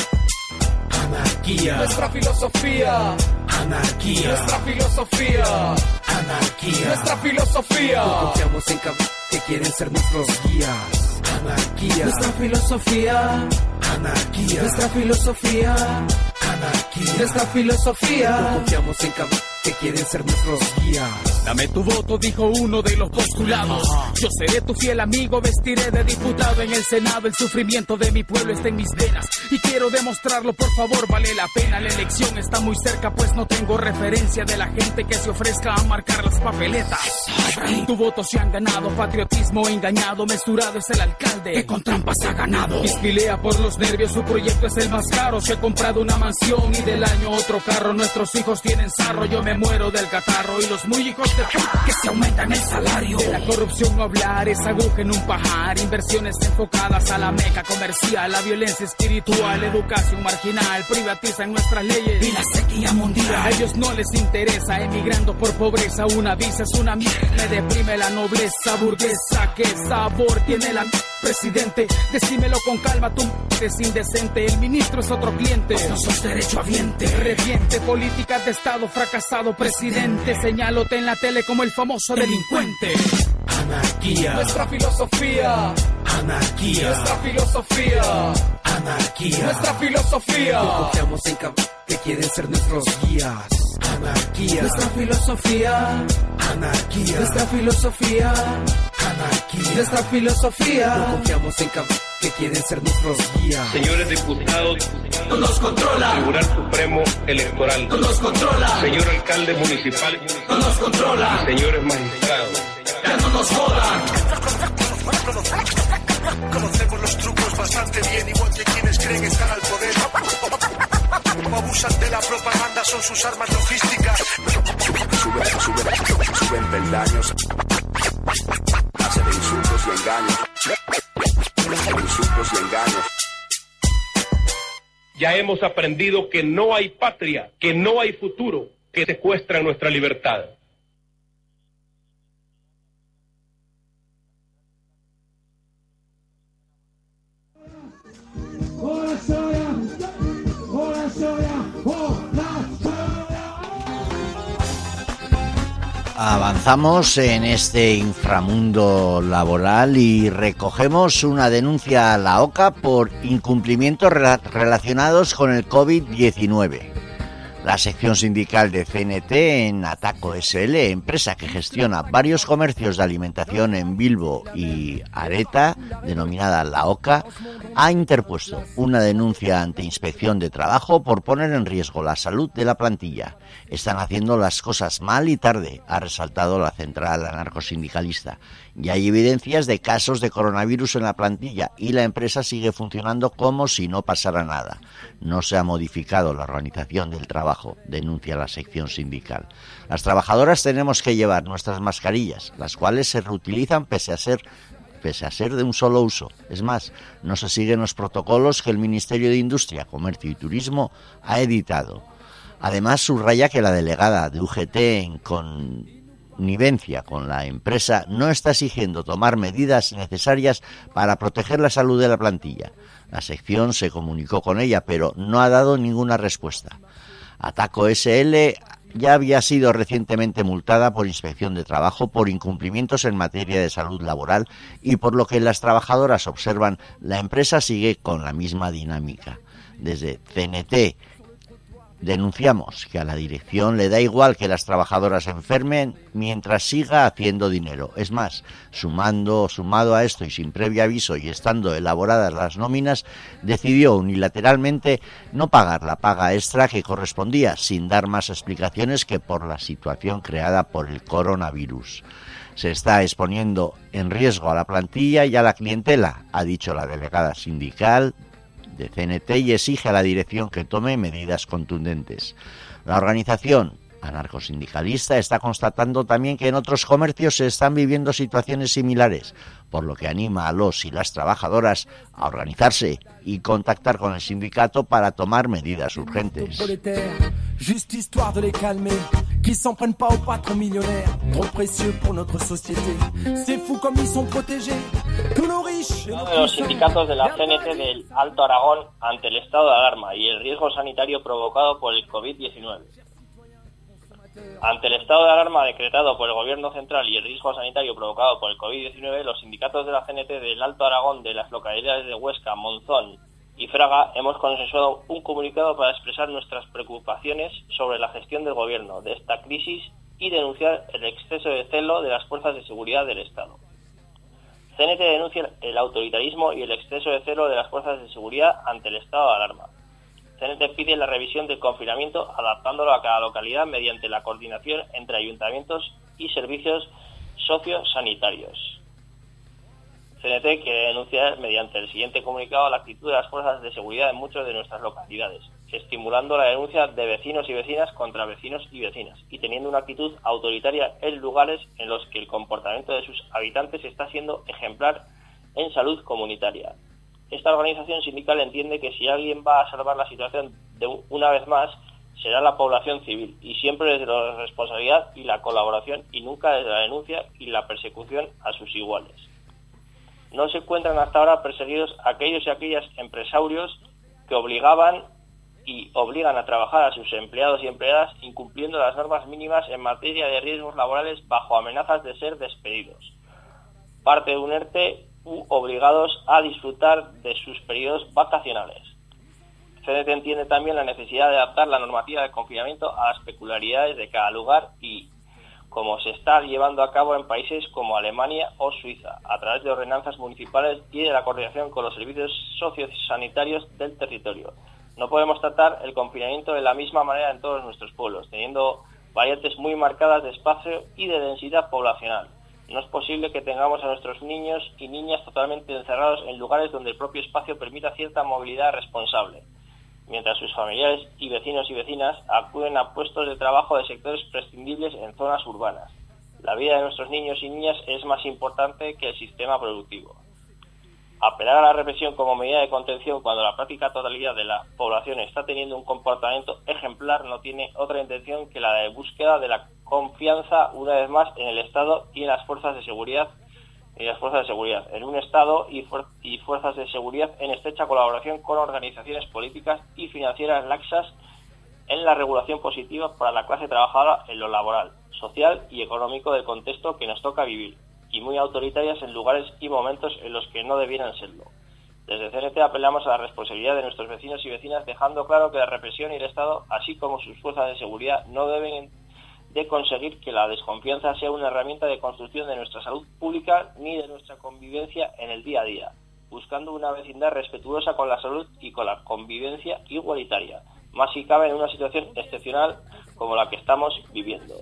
Anarquía. Nuestra filosofía. Anarquía. Nuestra filosofía. Anarquía. Nuestra filosofía. No confiamos en cab- que quieren ser nuestros guías. Anarquía. Nuestra filosofía. Anarquía. Nuestra filosofía. Anarquía. Nuestra filosofía. No confiamos en cab- que quieren ser nuestros guías. Dame tu voto, dijo uno de los postulados. Yo seré tu fiel amigo, vestiré de diputado en el Senado. El sufrimiento de mi pueblo está en mis venas y quiero demostrarlo, por favor, vale la pena. La elección está muy cerca, pues no tengo referencia de la gente que se ofrezca a marcar las papeletas. Tu voto se han ganado, patriotismo engañado, mesurado es el alcalde que con trampas ha ganado. Pispilea por los nervios, su proyecto es el más caro. Se ha comprado una mansión y del año otro carro. Nuestros hijos tienen sarro, yo me muero del catarro y los muy hijos de que se aumentan el salario. De la corrupción no hablar, es aguja en un pajar. Inversiones enfocadas a la meca comercial, la violencia espiritual, educación marginal, privatizan nuestras leyes y la sequía mundial. A ellos no les interesa, emigrando por pobreza. Una visa es una mierda, me deprime la nobleza burguesa. ¿Qué sabor tiene la presidente? Decímelo con calma, tú eres indecente. El ministro es otro cliente, no sos derechohabiente. Reviente, políticas de estado fracasado, presidente. Señálote en la tele como el famoso delincuente. Anarquía. Nuestra filosofía. Anarquía. Nuestra filosofía. Anarquía. Nuestra filosofía. No confiamos en cab- que quieren ser nuestros guías. Anarquía. Nuestra filosofía. Anarquía. Nuestra filosofía. Anarquía. Nuestra filosofía. No confiamos en cab- que quieren ser nuestros guías. Señores diputados, No nos controla. Tribunal Supremo Electoral, No nos controla. señor alcalde municipal, No nos controla. señores magistrados, Ya no nos jodan. Conocemos los trucos bastante bien, igual que quienes creen estar al poder. Como abusan de la propaganda, son sus armas logísticas. Suben, suben, suben peldaños. Hace de insultos y engaños. De insultos y engaños. ya hemos aprendido que no hay patria, que no hay futuro, que secuestran nuestra libertad. Avanzamos en este inframundo laboral y recogemos una denuncia a la OCA por incumplimientos re- relacionados con el COVID diecinueve. La sección sindical de C N T en Ataco S L, empresa que gestiona varios comercios de alimentación en Bilbo y Areta, denominada la OCA, ha interpuesto una denuncia ante Inspección de Trabajo por poner en riesgo la salud de la plantilla. Están haciendo las cosas mal y tarde, ha resaltado la central anarcosindicalista. Y hay evidencias de casos de coronavirus en la plantilla y la empresa sigue funcionando como si no pasara nada. No se ha modificado la organización del trabajo, denuncia la sección sindical. Las trabajadoras tenemos que llevar nuestras mascarillas, las cuales se reutilizan pese a ser pese a ser de un solo uso. Es más, no se siguen los protocolos que el Ministerio de Industria, Comercio y Turismo ha editado. Además, subraya que la delegada de U G T en connivencia con la empresa no está exigiendo tomar medidas necesarias para proteger la salud de la plantilla. La sección se comunicó con ella, pero no ha dado ninguna respuesta. Ataco S L ya había sido recientemente multada por inspección de trabajo por incumplimientos en materia de salud laboral y por lo que las trabajadoras observan, la empresa sigue con la misma dinámica. Desde C N T denunciamos que a la dirección le da igual que las trabajadoras se enfermen mientras siga haciendo dinero. Es más, sumando, sumado a esto y sin previo aviso y estando elaboradas las nóminas, decidió unilateralmente no pagar la paga extra que correspondía, sin dar más explicaciones que por la situación creada por el coronavirus. Se está exponiendo en riesgo a la plantilla y a la clientela, ha dicho la delegada sindical de C N T, y exige a la dirección que tome medidas contundentes. La organización anarcosindicalista está constatando también que en otros comercios se están viviendo situaciones similares, por lo que anima a los y las trabajadoras a organizarse y contactar con el sindicato para tomar medidas urgentes. Juste histoire de les calmer, qui s'en prennent pas aux patrons millionnaires, trop précieux pour notre société. C'est fou comme ils sont protégés, tous nos riches. Uno de los sindicatos de la C N T del Alto Aragón ante el estado de alarma y el riesgo sanitario provocado por el COVID diecinueve. Ante el estado de alarma decretado por el Gobierno Central y el riesgo sanitario provocado por el COVID diecinueve, los sindicatos de la C N T del Alto Aragón de las localidades de Huesca, Monzón y Fraga hemos consensuado un comunicado para expresar nuestras preocupaciones sobre la gestión del Gobierno de esta crisis y denunciar el exceso de celo de las fuerzas de seguridad del Estado. C N T denuncia el autoritarismo y el exceso de celo de las fuerzas de seguridad ante el estado de alarma. C N T pide la revisión del confinamiento adaptándolo a cada localidad mediante la coordinación entre ayuntamientos y servicios sociosanitarios. C N T quiere denunciar mediante el siguiente comunicado la actitud de las fuerzas de seguridad en muchas de nuestras localidades, estimulando la denuncia de vecinos y vecinas contra vecinos y vecinas y teniendo una actitud autoritaria en lugares en los que el comportamiento de sus habitantes está siendo ejemplar en salud comunitaria. Esta organización sindical entiende que si alguien va a salvar la situación de una vez más, será la población civil, y siempre desde la responsabilidad y la colaboración, y nunca desde la denuncia y la persecución a sus iguales. No se encuentran hasta ahora perseguidos aquellos y aquellas empresarios que obligaban y obligan a trabajar a sus empleados y empleadas incumpliendo las normas mínimas en materia de riesgos laborales bajo amenazas de ser despedidos, parte de un ERTE u obligados a disfrutar de sus periodos vacacionales. C N T entiende también la necesidad de adaptar la normativa de confinamiento a las peculiaridades de cada lugar y como se está llevando a cabo en países como Alemania o Suiza, a través de ordenanzas municipales y de la coordinación con los servicios sociosanitarios del territorio. No podemos tratar el confinamiento de la misma manera en todos nuestros pueblos, teniendo variantes muy marcadas de espacio y de densidad poblacional. No es posible que tengamos a nuestros niños y niñas totalmente encerrados en lugares donde el propio espacio permita cierta movilidad responsable, mientras sus familiares y vecinos y vecinas acuden a puestos de trabajo de sectores prescindibles en zonas urbanas. La vida de nuestros niños y niñas es más importante que el sistema productivo. Apelar a la represión como medida de contención cuando la práctica totalidad de la población está teniendo un comportamiento ejemplar no tiene otra intención que la de búsqueda de la confianza una vez más en el Estado y en las fuerzas de seguridad y las fuerzas de seguridad, en un Estado y, fuer- y fuerzas de seguridad en estrecha colaboración con organizaciones políticas y financieras laxas en la regulación positiva para la clase trabajadora en lo laboral, social y económico del contexto que nos toca vivir, y muy autoritarias en lugares y momentos en los que no debieran serlo. Desde C N T apelamos a la responsabilidad de nuestros vecinos y vecinas, dejando claro que la represión y el Estado, así como sus fuerzas de seguridad, no deben de conseguir que la desconfianza sea una herramienta de construcción de nuestra salud pública ni de nuestra convivencia en el día a día, buscando una vecindad respetuosa con la salud y con la convivencia igualitaria, más si cabe en una situación excepcional como la que estamos viviendo.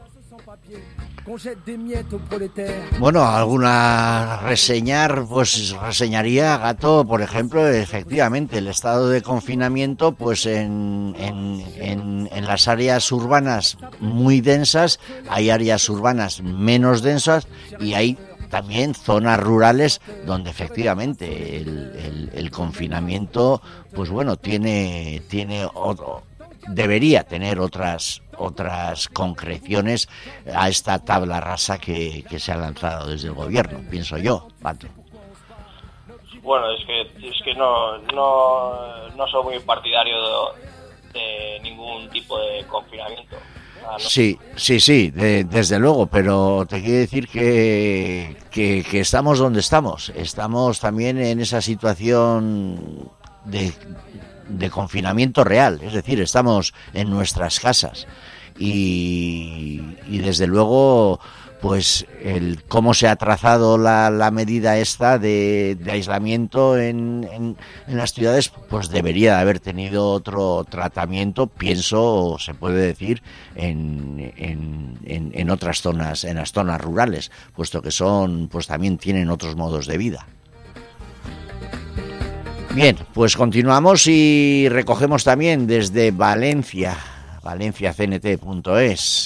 Bueno, alguna reseñar, pues reseñaría, Gato, por ejemplo, efectivamente, el estado de confinamiento, pues en, en, en, en las áreas urbanas muy densas, hay áreas urbanas menos densas y hay también zonas rurales donde efectivamente el, el, el confinamiento, pues bueno, tiene, tiene otro, debería tener otras otras concreciones a esta tabla rasa que, que se ha lanzado desde el gobierno, pienso yo, Pato. Bueno, es que es que no no no soy muy partidario de, de ningún tipo de confinamiento. Ah, no. Sí, sí, sí, de, desde luego, pero te quiero decir que, que, que estamos donde estamos. Estamos también en esa situación de, de confinamiento real, es decir, estamos en nuestras casas y, y desde luego, pues el cómo se ha trazado la, la medida esta de, de aislamiento en, en, en las ciudades, pues debería de haber tenido otro tratamiento, pienso, se puede decir, en, en, en, en otras zonas, en las zonas rurales, puesto que son, pues también tienen otros modos de vida. Bien, pues continuamos y recogemos también desde Valencia, valencia c n t punto es.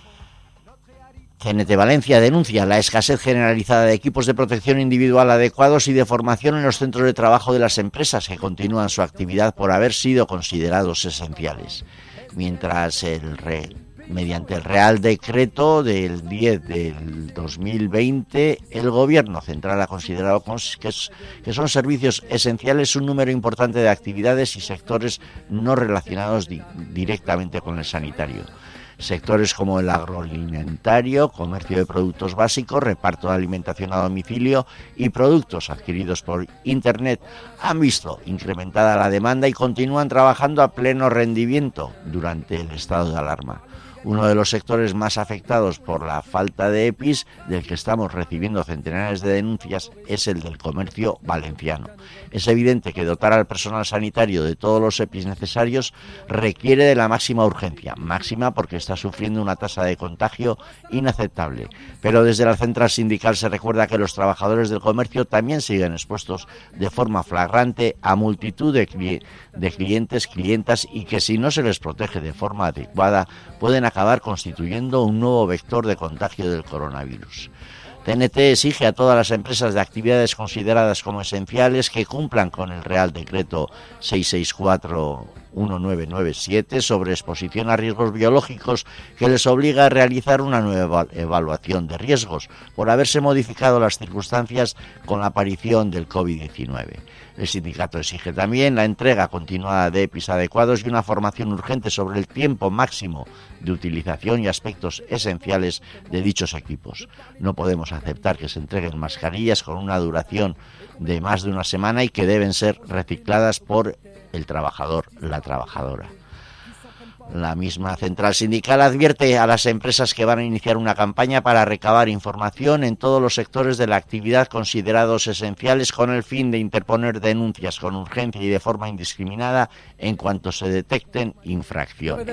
C N T Valencia denuncia la escasez generalizada de equipos de protección individual adecuados y de formación en los centros de trabajo de las empresas que continúan su actividad por haber sido considerados esenciales. Mientras el re, mediante el Real Decreto del diez del dos mil veinte, el Gobierno Central ha considerado que, es, que son servicios esenciales un número importante de actividades y sectores no relacionados di, directamente con el sanitario. Sectores como el agroalimentario, comercio de productos básicos, reparto de alimentación a domicilio y productos adquiridos por Internet han visto incrementada la demanda y continúan trabajando a pleno rendimiento durante el estado de alarma. Uno de los sectores más afectados por la falta de E P I s, del que estamos recibiendo centenares de denuncias, es el del comercio valenciano. Es evidente que dotar al personal sanitario de todos los E P I s necesarios requiere de la máxima urgencia, máxima porque está sufriendo una tasa de contagio inaceptable. Pero desde la central sindical se recuerda que los trabajadores del comercio también siguen expuestos de forma flagrante a multitud de, cli- de clientes, clientas y que si no se les protege de forma adecuada pueden acabar constituyendo un nuevo vector de contagio del coronavirus. T N T exige a todas las empresas de actividades consideradas como esenciales que cumplan con el Real Decreto seiscientos sesenta y cuatro barra diecinueve noventa y siete sobre exposición a riesgos biológicos, que les obliga a realizar una nueva evaluación de riesgos por haberse modificado las circunstancias con la aparición del covid diecinueve. El sindicato exige también la entrega continuada de E P I s adecuados y una formación urgente sobre el tiempo máximo de utilización y aspectos esenciales de dichos equipos. No podemos aceptar que se entreguen mascarillas con una duración de más de una semana y que deben ser recicladas por el trabajador, la trabajadora. La misma central sindical advierte a las empresas que van a iniciar una campaña para recabar información en todos los sectores de la actividad considerados esenciales con el fin de interponer denuncias con urgencia y de forma indiscriminada en cuanto se detecten infracciones.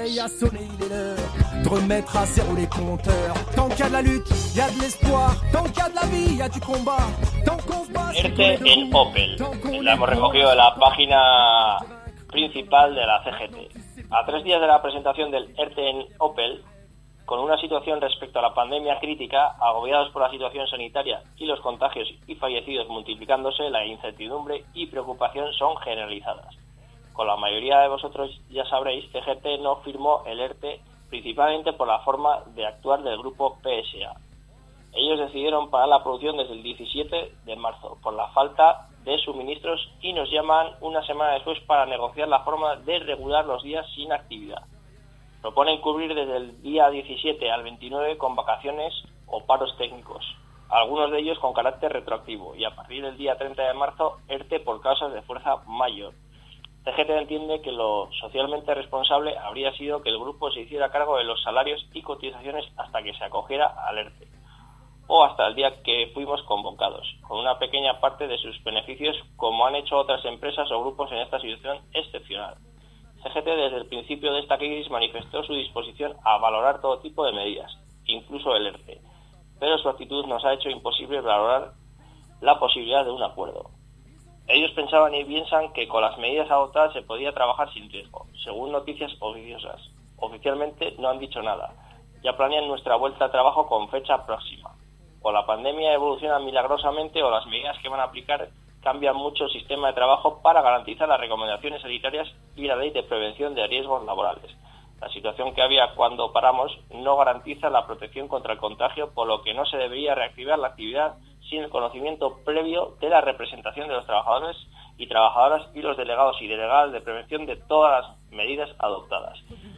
ERTE en Opel. La hemos recogido de la página principal de la C G T. A tres días de la presentación del ERTE en Opel, con una situación respecto a la pandemia crítica, agobiados por la situación sanitaria y los contagios y fallecidos multiplicándose, la incertidumbre y preocupación son generalizadas. Con la mayoría de vosotros ya sabréis, C G T no firmó el ERTE principalmente por la forma de actuar del grupo P S A. Ellos decidieron parar la producción desde el diecisiete de marzo por la falta de suministros y nos llaman una semana después para negociar la forma de regular los días sin actividad. Proponen cubrir desde el día diecisiete al veintinueve con vacaciones o paros técnicos, algunos de ellos con carácter retroactivo, y a partir del día treinta de marzo ERTE por causas de fuerza mayor. C G T entiende que lo socialmente responsable habría sido que el grupo se hiciera cargo de los salarios y cotizaciones hasta que se acogiera al ERTE, o hasta el día que fuimos convocados, con una pequeña parte de sus beneficios, como han hecho otras empresas o grupos en esta situación excepcional. C G T desde el principio de esta crisis manifestó su disposición a valorar todo tipo de medidas, incluso el ERTE, pero su actitud nos ha hecho imposible valorar la posibilidad de un acuerdo. Ellos pensaban y piensan que con las medidas adoptadas se podía trabajar sin riesgo, según noticias oficiosas. Oficialmente no han dicho nada, ya planean nuestra vuelta al trabajo con fecha próxima. O la pandemia evoluciona milagrosamente o las medidas que van a aplicar cambian mucho el sistema de trabajo para garantizar las recomendaciones sanitarias y la ley de prevención de riesgos laborales. La situación que había cuando paramos no garantiza la protección contra el contagio, por lo que no se debería reactivar la actividad sin el conocimiento previo de la representación de los trabajadores y trabajadoras y los delegados y delegadas de prevención de todas las medidas adoptadas.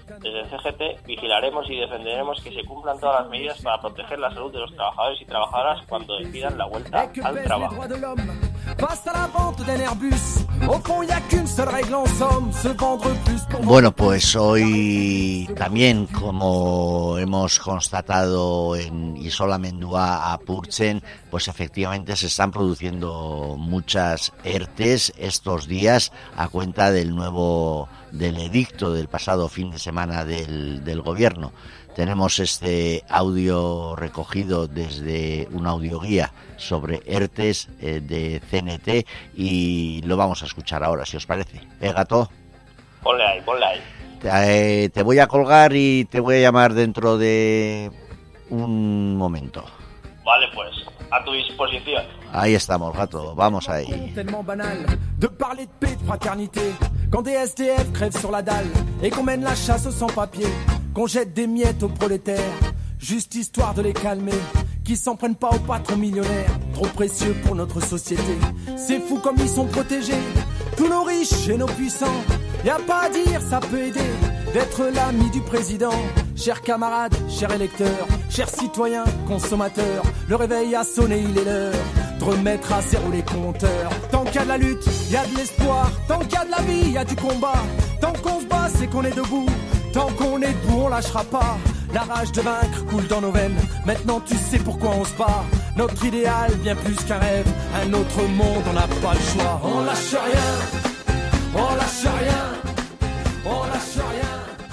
Desde el C G T vigilaremos y defenderemos que se cumplan todas las medidas para proteger la salud de los trabajadores y trabajadoras cuando decidan la vuelta al trabajo. Bueno, pues hoy también, como hemos constatado en Isolamendua Apurtzen, pues efectivamente se están produciendo muchas ERTEs estos días a cuenta del nuevo del edicto del pasado fin de semana del, del gobierno. Tenemos este audio recogido desde una audioguía sobre ERTEs eh, de C N T y lo vamos a escuchar ahora, si os parece. ¿Eh, gato? Ponle ahí, ponle ahí. Te, eh, te voy a colgar y te voy a llamar dentro de un momento. Vale, pues, a tu disposición. Ahí estamos, gato, vamos ahí. Tellement banal de parler de paix, de fraternité, quand des S D F crèvent sur la dalle et qu'on mène la chasse aux sans-papiers, qu'on jette des miettes aux prolétaires, juste histoire de les calmer, qui s'en prennent pas aux patrons millionnaires, trop précieux pour notre société. C'est fou comme ils sont protégés, tous nos riches et nos puissants. Y a pas à dire, ça peut aider d'être l'ami du président. Chers camarades, chers électeurs, chers citoyens, consommateurs, le réveil a sonné, il est l'heure de remettre à zéro les compteurs. Tant qu'il y a de la lutte, il y a de l'espoir. Tant qu'il y a de la vie, il y a du combat. Tant qu'on se bat, c'est qu'on est debout. Tant qu'on est debout, on lâchera pas. La rage de vaincre coule dans nos veines. Maintenant tu sais pourquoi on se bat. Notre idéal, bien plus qu'un rêve. Un autre monde, on n'a pas le choix. On lâche rien, on lâche rien, on lâche rien.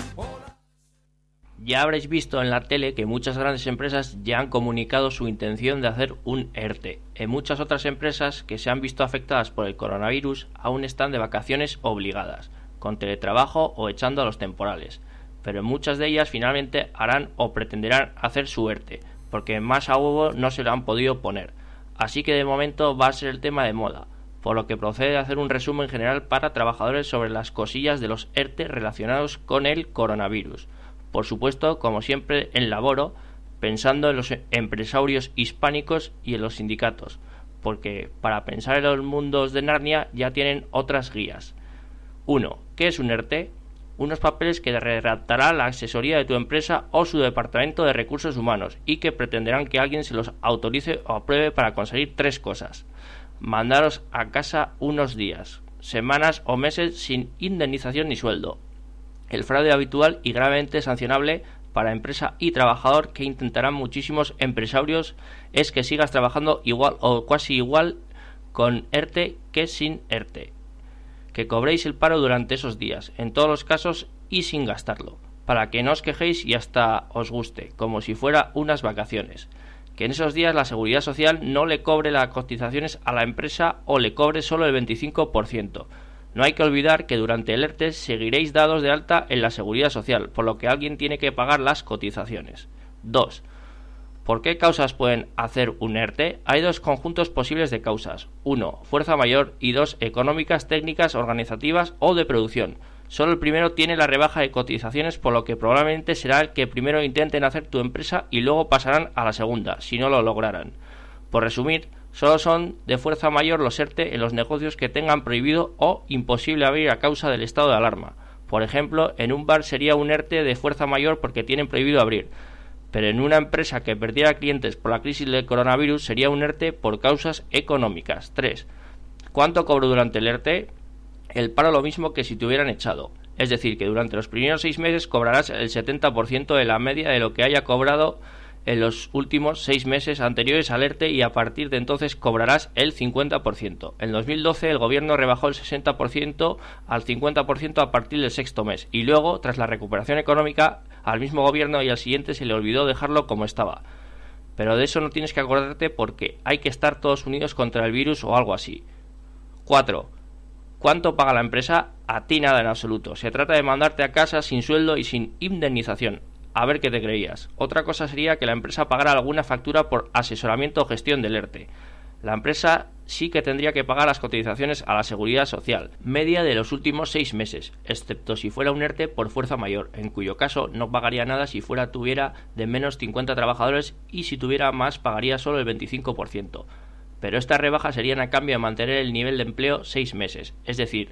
Ya habréis visto en la tele que muchas grandes empresas ya han comunicado su intención de hacer un ERTE. En muchas otras empresas que se han visto afectadas por el coronavirus aún están de vacaciones obligadas, con teletrabajo o echando a los temporales. Pero en muchas de ellas finalmente harán o pretenderán hacer su ERTE, porque más a huevo no se lo han podido poner. Así que de momento va a ser el tema de moda, por lo que procede a hacer un resumen general para trabajadores sobre las cosillas de los ERTE relacionados con el coronavirus. Por supuesto, como siempre, en Laboro, pensando en los empresarios hispánicos y en los sindicatos, porque para pensar en los mundos de Narnia ya tienen otras guías. uno. ¿Qué es un ERTE? Unos papeles que redactará la asesoría de tu empresa o su departamento de recursos humanos y que pretenderán que alguien se los autorice o apruebe para conseguir tres cosas. Mandaros a casa unos días, semanas o meses sin indemnización ni sueldo. El fraude habitual y gravemente sancionable para empresa y trabajador que intentarán muchísimos empresarios es que sigas trabajando igual o casi igual con ERTE que sin ERTE. Que cobréis el paro durante esos días, en todos los casos y sin gastarlo, para que no os quejéis y hasta os guste, como si fuera unas vacaciones. Que en esos días la Seguridad Social no le cobre las cotizaciones a la empresa o le cobre solo el veinticinco por ciento. No hay que olvidar que durante el ERTE seguiréis dados de alta en la Seguridad Social, por lo que alguien tiene que pagar las cotizaciones. dos. ¿Por qué causas pueden hacer un ERTE? Hay dos conjuntos posibles de causas. uno. Fuerza mayor y dos. Económicas, técnicas, organizativas o de producción. Solo el primero tiene la rebaja de cotizaciones, por lo que probablemente será el que primero intenten hacer tu empresa y luego pasarán a la segunda, si no lo lograran. Por resumir, solo son de fuerza mayor los ERTE en los negocios que tengan prohibido o imposible abrir a causa del estado de alarma. Por ejemplo, en un bar sería un ERTE de fuerza mayor porque tienen prohibido abrir, pero en una empresa que perdiera clientes por la crisis del coronavirus sería un ERTE por causas económicas. tres. ¿Cuánto cobro durante el ERTE? El paro lo mismo que si te hubieran echado, es decir, que durante los primeros seis meses cobrarás el setenta por ciento de la media de lo que haya cobrado en los últimos seis meses anteriores al ERTE y a partir de entonces cobrarás el cincuenta por ciento. En dos mil doce el gobierno rebajó el sesenta por ciento al cincuenta por ciento a partir del sexto mes y luego, tras la recuperación económica, al mismo gobierno y al siguiente se le olvidó dejarlo como estaba. Pero de eso no tienes que acordarte porque hay que estar todos unidos contra el virus o algo así. cuatro. ¿Cuánto paga la empresa? A ti nada en absoluto. Se trata de mandarte a casa sin sueldo y sin indemnización. A ver qué te creías. Otra cosa sería que la empresa pagara alguna factura por asesoramiento o gestión del ERTE. La empresa sí que tendría que pagar las cotizaciones a la Seguridad Social, media de los últimos seis meses, excepto si fuera un ERTE por fuerza mayor, en cuyo caso no pagaría nada si fuera tuviera de menos cincuenta trabajadores y si tuviera más pagaría solo el veinticinco por ciento. Pero estas rebajas serían a cambio de mantener el nivel de empleo seis meses, es decir,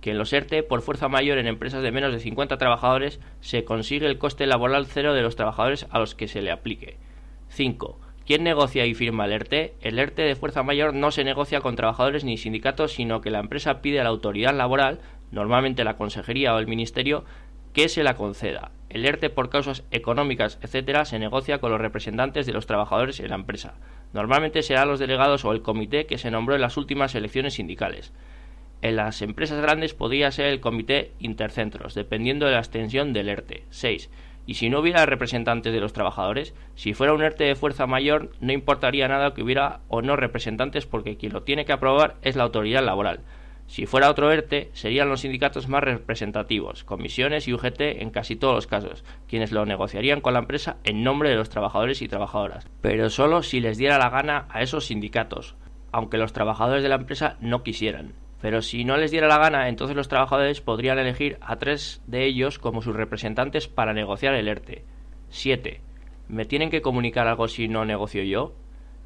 que en los ERTE por fuerza mayor en empresas de menos de cincuenta trabajadores se consigue el coste laboral cero de los trabajadores a los que se le aplique. cinco. ¿Quién negocia y firma el ERTE? El ERTE de fuerza mayor no se negocia con trabajadores ni sindicatos, sino que la empresa pide a la autoridad laboral, normalmente la consejería o el ministerio, que se la conceda. El ERTE por causas económicas, etcétera, se negocia con los representantes de los trabajadores en la empresa. Normalmente serán los delegados o el comité que se nombró en las últimas elecciones sindicales. En las empresas grandes podría ser el comité intercentros, dependiendo de la extensión del ERTE. seis. Y si no hubiera representantes de los trabajadores, si fuera un ERTE de fuerza mayor, no importaría nada que hubiera o no representantes porque quien lo tiene que aprobar es la autoridad laboral. Si fuera otro ERTE, serían los sindicatos más representativos, comisiones y U G T en casi todos los casos, quienes lo negociarían con la empresa en nombre de los trabajadores y trabajadoras. Pero solo si les diera la gana a esos sindicatos, aunque los trabajadores de la empresa no quisieran. Pero si no les diera la gana, entonces los trabajadores podrían elegir a tres de ellos como sus representantes para negociar el ERTE. siete. ¿Me tienen que comunicar algo si no negocio yo?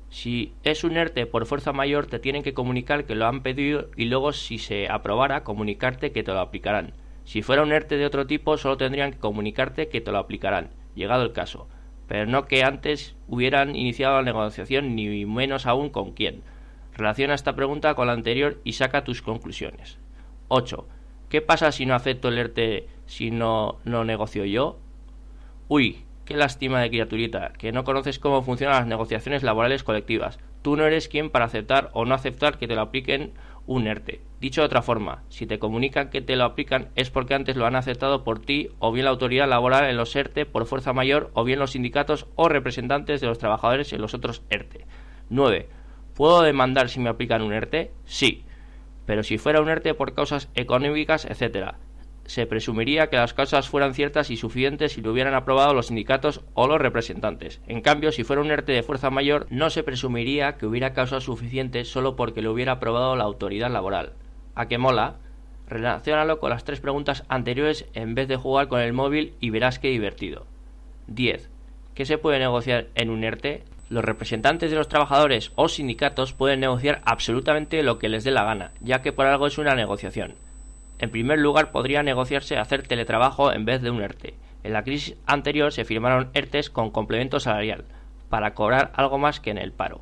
Si es un ERTE por fuerza mayor, te tienen que comunicar que lo han pedido y luego, si se aprobara, comunicarte que te lo aplicarán. Si fuera un ERTE de otro tipo, solo tendrían que comunicarte que te lo aplicarán, llegado el caso. Pero no que antes hubieran iniciado la negociación, ni menos aún con quién. Relaciona esta pregunta con la anterior y saca tus conclusiones. ocho. ¿Qué pasa si no acepto el ERTE si no, no negocio yo? Uy, qué lástima de criaturita, que no conoces cómo funcionan las negociaciones laborales colectivas. Tú no eres quien para aceptar o no aceptar que te lo apliquen un ERTE. Dicho de otra forma, si te comunican que te lo aplican es porque antes lo han aceptado por ti o bien la autoridad laboral en los ERTE por fuerza mayor o bien los sindicatos o representantes de los trabajadores en los otros ERTE. nueve. ¿Puedo demandar si me aplican un ERTE? Sí, pero si fuera un ERTE por causas económicas, etcétera, se presumiría que las causas fueran ciertas y suficientes si lo hubieran aprobado los sindicatos o los representantes. En cambio, si fuera un ERTE de fuerza mayor, no se presumiría que hubiera causas suficientes solo porque lo hubiera aprobado la autoridad laboral. ¿A qué mola? Relaciónalo con las tres preguntas anteriores en vez de jugar con el móvil y verás qué divertido. diez. ¿Qué se puede negociar en un ERTE? Los representantes de los trabajadores o sindicatos pueden negociar absolutamente lo que les dé la gana, ya que por algo es una negociación. En primer lugar, podría negociarse hacer teletrabajo en vez de un ERTE. En la crisis anterior se firmaron ERTEs con complemento salarial, para cobrar algo más que en el paro.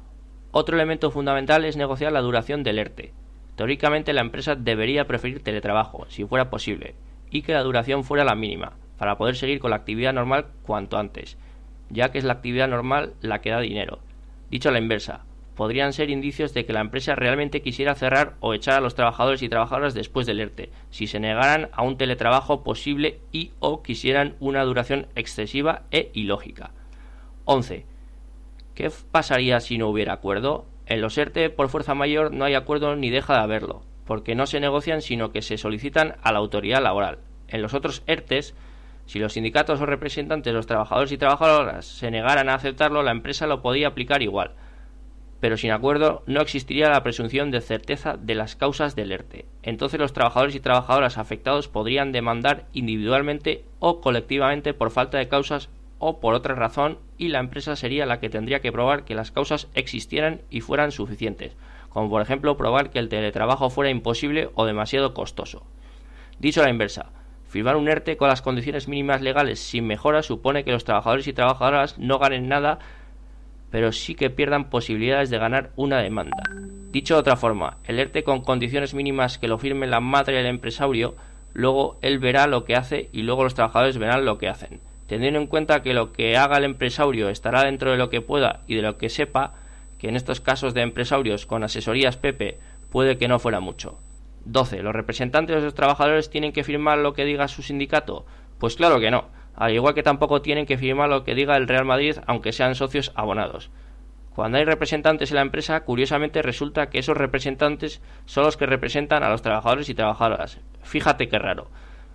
Otro elemento fundamental es negociar la duración del ERTE. Teóricamente la empresa debería preferir teletrabajo, si fuera posible, y que la duración fuera la mínima, para poder seguir con la actividad normal cuanto antes, ya que es la actividad normal la que da dinero. Dicho a la inversa, podrían ser indicios de que la empresa realmente quisiera cerrar o echar a los trabajadores y trabajadoras después del ERTE, si se negaran a un teletrabajo posible y o quisieran una duración excesiva e ilógica. once. ¿Qué pasaría si no hubiera acuerdo? En los ERTE por fuerza mayor no hay acuerdo ni deja de haberlo, porque no se negocian sino que se solicitan a la autoridad laboral. En los otros ERTEs, si los sindicatos o representantes de los trabajadores y trabajadoras se negaran a aceptarlo, la empresa lo podía aplicar igual. Pero sin acuerdo no existiría la presunción de certeza de las causas del ERTE. Entonces los trabajadores y trabajadoras afectados podrían demandar individualmente o colectivamente por falta de causas o por otra razón, y la empresa sería la que tendría que probar que las causas existieran y fueran suficientes, como por ejemplo probar que el teletrabajo fuera imposible o demasiado costoso. Dicho a la inversa, firmar un ERTE con las condiciones mínimas legales sin mejora supone que los trabajadores y trabajadoras no ganen nada, pero sí que pierdan posibilidades de ganar una demanda. Dicho de otra forma, el ERTE con condiciones mínimas que lo firme la madre del empresario, luego él verá lo que hace y luego los trabajadores verán lo que hacen. Teniendo en cuenta que lo que haga el empresario estará dentro de lo que pueda y de lo que sepa, que en estos casos de empresarios con asesorías Pepe puede que no fuera mucho. doce. ¿Los representantes de los trabajadores tienen que firmar lo que diga su sindicato? Pues claro que no, al igual que tampoco tienen que firmar lo que diga el Real Madrid aunque sean socios abonados. Cuando hay representantes en la empresa, curiosamente resulta que esos representantes son los que representan a los trabajadores y trabajadoras. Fíjate qué raro.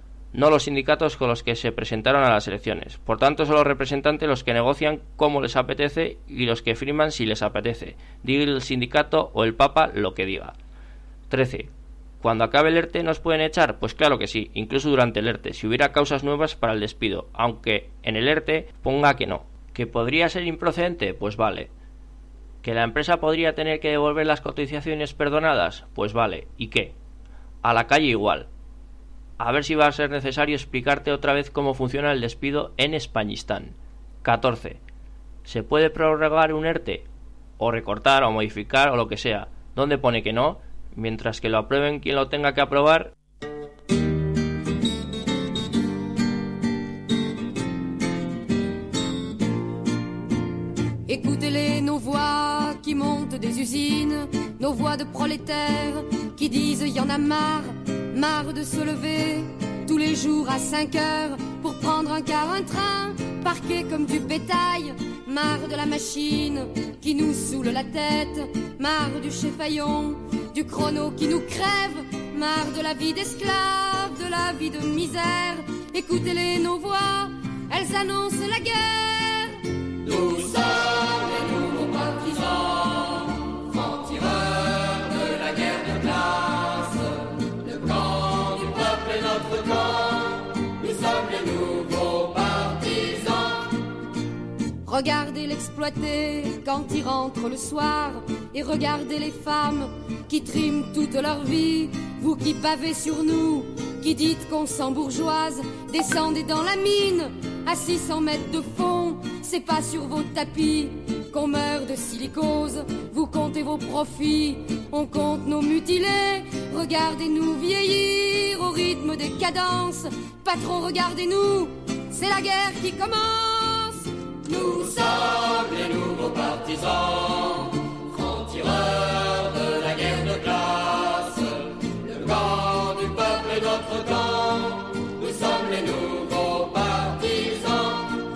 No los sindicatos con los que se presentaron a las elecciones. Por tanto, son los representantes los que negocian como les apetece y los que firman si les apetece, diga el sindicato o el Papa lo que diga. trece. ¿Cuando acabe el ERTE nos pueden echar? Pues claro que sí, incluso durante el ERTE, si hubiera causas nuevas para el despido, aunque en el ERTE ponga que no. ¿Que podría ser improcedente? Pues vale. ¿Que la empresa podría tener que devolver las cotizaciones perdonadas? Pues vale. ¿Y qué? A la calle igual. A ver si va a ser necesario explicarte otra vez cómo funciona el despido en Españistán. catorce. ¿Se puede prorrogar un ERTE? O recortar, o modificar, o lo que sea. ¿Dónde pone que no? Mientras que lo aprueben quien lo tenga que aprobar. Écoutez-les, nos voix qui montent des usines, nos voix de prolétaires qui disent y en a marre, marre de se lever tous les jours à cinq heures pour prendre un car, un train, parqué comme du bétail, marre de la machine qui nous saoule la tête, marre du chéfaillon, du chrono qui nous crève, marre de la vie d'esclave, de la vie de misère. Écoutez-les, nos voix, elles annoncent la guerre. Nous sommes les nouveaux partisans, francs-tireurs de la guerre de classe. Le camp du peuple est notre camp, nous sommes les nouveaux partisans. Regardez l'exploité quand il rentre le soir, et regardez les femmes qui triment toute leur vie. Vous qui bavez sur nous, qui dites qu'on s'embourgeoise, descendez dans la mine à six cents mètres de fond. C'est pas sur vos tapis qu'on meurt de silicose. Vous comptez vos profits, on compte nos mutilés. Regardez-nous vieillir au rythme des cadences. Patron, regardez-nous, c'est la guerre qui commence. Nous sommes les nouveaux partisans, francs-tireurs de la guerre de classe. Le camp du peuple est notre camp, nous sommes les nouveaux partisans.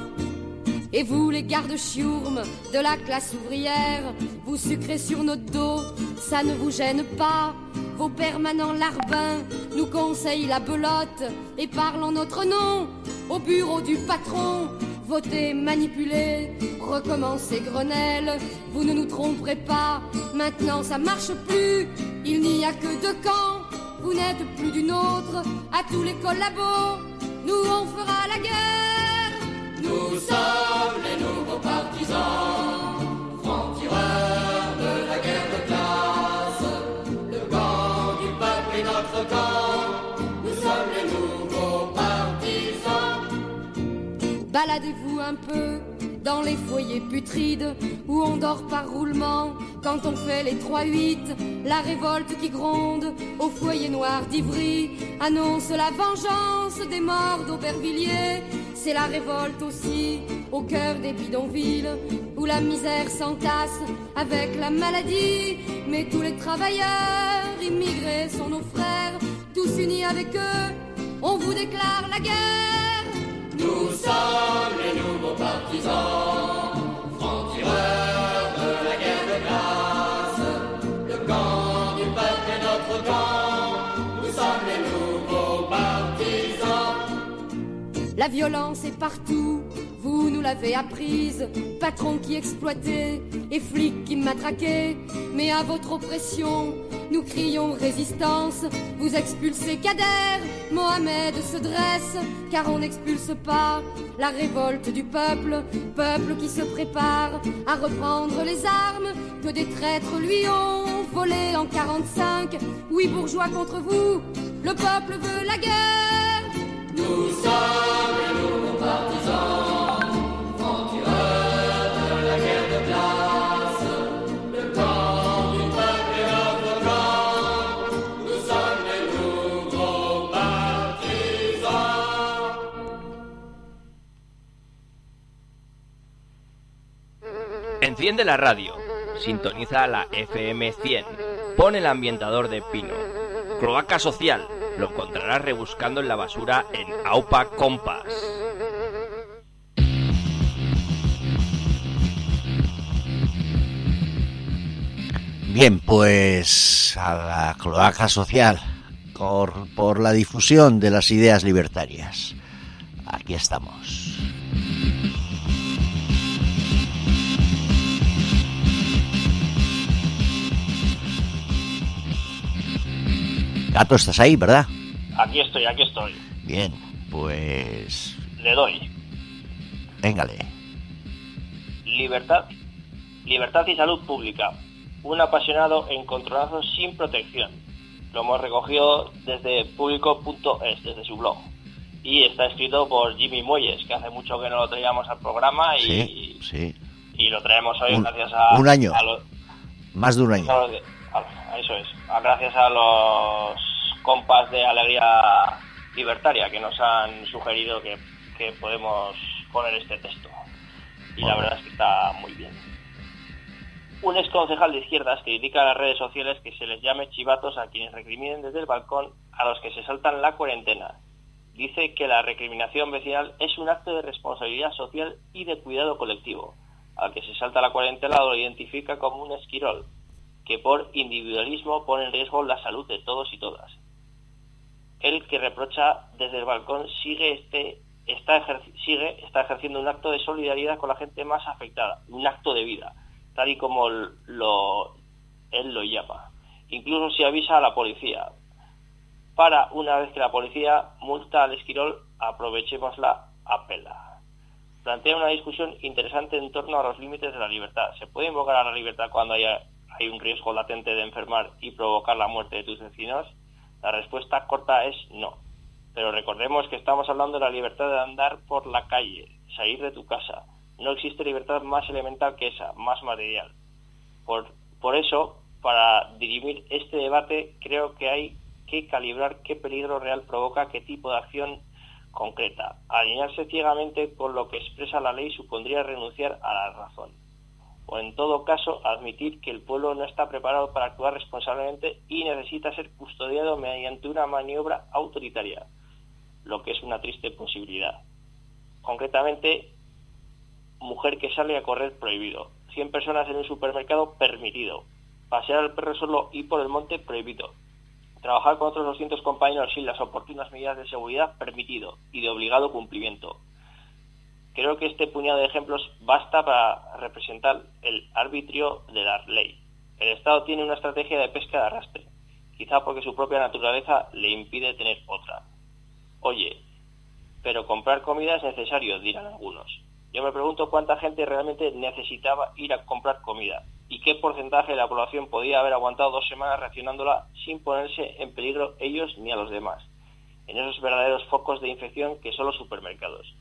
Et vous les gardes-chiourmes de la classe ouvrière, vous sucrez sur notre dos, ça ne vous gêne pas. Vos permanents larbins nous conseillent la belote et parlent en notre nom au bureau du patron. Votez, manipulez, recommencez Grenelle. Vous ne nous tromperez pas, maintenant ça marche plus. Il n'y a que deux camps, vous n'êtes plus d'une autre. À tous les collabos, nous on fera la guerre. Nous sommes les nouveaux partisans, francs-tireurs de la guerre de classe. Le camp du peuple est notre camp, nous sommes les nouveaux partisans. Baladez-vous un peu dans les foyers putrides où on dort par roulement quand on fait les trois huit. La révolte qui gronde au foyer noir d'Ivry annonce la vengeance des morts d'Aubervilliers. C'est la révolte aussi au cœur des bidonvilles où la misère s'entasse avec la maladie. Mais tous les travailleurs immigrés sont nos frères, tous unis avec eux, on vous déclare la guerre. Nous sommes les nouveaux partisans, francs-tireurs de la guerre de classe. Le camp du peuple est notre camp, nous sommes les nouveaux partisans. La violence est partout, vous nous l'avez apprise. Patrons qui exploitaient et flics qui matraquaient. Mais à votre oppression, nous crions résistance. Vous expulsez Kader, Mohamed se dresse. Car on n'expulse pas la révolte du peuple. Peuple qui se prépare à reprendre les armes que des traîtres lui ont volées en quarante-cinq. Oui, bourgeois contre vous, le peuple veut la guerre. Nous sommes les nouveaux partisans, francs-tireurs de la guerre de classe. Le camp du peuple est notre camp, nous sommes les nouveaux partisans. Enciende la radio, sintoniza la F M cien, pon el ambientador de pino. Cloaca social, lo encontrarás rebuscando en la basura en Aupa Compass. Bien, pues a la cloaca social por, por la difusión de las ideas libertarias. Aquí estamos. Gato, estás ahí, ¿verdad? Aquí estoy, aquí estoy. Bien, pues... Le doy. Véngale. Libertad. Libertad y salud pública. Un apasionado encontronazo sin protección. Lo hemos recogido desde público punto es, desde su blog. Y está escrito por Jimmy Muelles, que hace mucho que no lo traíamos al programa y, sí, sí. y lo traemos hoy un, gracias a... Un año, a los, más de un año. A, a, eso es, a, gracias a los compas de Alegría Libertaria que nos han sugerido que, que podemos poner este texto. Y bueno, la verdad es que está muy bien. Un exconcejal de izquierdas critica a las redes sociales que se les llame chivatos a quienes recriminen desde el balcón a los que se saltan la cuarentena. Dice que la recriminación vecinal es un acto de responsabilidad social y de cuidado colectivo. Al que se salta la cuarentena lo identifica como un esquirol, que por individualismo pone en riesgo la salud de todos y todas. El que reprocha desde el balcón sigue, este, está, ejerci- sigue está ejerciendo un acto de solidaridad con la gente más afectada, un acto de vida, tal y como lo, él lo llama. Incluso se avisa a la policía. Para una vez que la policía multa al esquirol, aprovechémosla a pela. Plantea una discusión interesante en torno a los límites de la libertad. ¿Se puede invocar a la libertad cuando haya, hay un riesgo latente de enfermar y provocar la muerte de tus vecinos? La respuesta corta es no. Pero recordemos que estamos hablando de la libertad de andar por la calle, salir de tu casa. No existe libertad más elemental que esa, más material. Por, por eso, para dirimir este debate, creo que hay que calibrar qué peligro real provoca qué tipo de acción concreta. Alinearse ciegamente con lo que expresa la ley supondría renunciar a la razón. O en todo caso, admitir que el pueblo no está preparado para actuar responsablemente y necesita ser custodiado mediante una maniobra autoritaria, lo que es una triste posibilidad. Concretamente, mujer que sale a correr prohibido, cien personas en un supermercado permitido, pasear al perro solo y por el monte prohibido, trabajar con otros doscientos compañeros sin las oportunas medidas de seguridad permitido y de obligado cumplimiento. Creo que este puñado de ejemplos basta para representar el arbitrio de la ley. El Estado tiene una estrategia de pesca de arrastre, quizá porque su propia naturaleza le impide tener otra. Oye, pero comprar comida es necesario, dirán algunos. Yo me pregunto cuánta gente realmente necesitaba ir a comprar comida y qué porcentaje de la población podía haber aguantado dos semanas racionándola sin ponerse en peligro ellos ni a los demás, en esos verdaderos focos de infección que son los supermercados.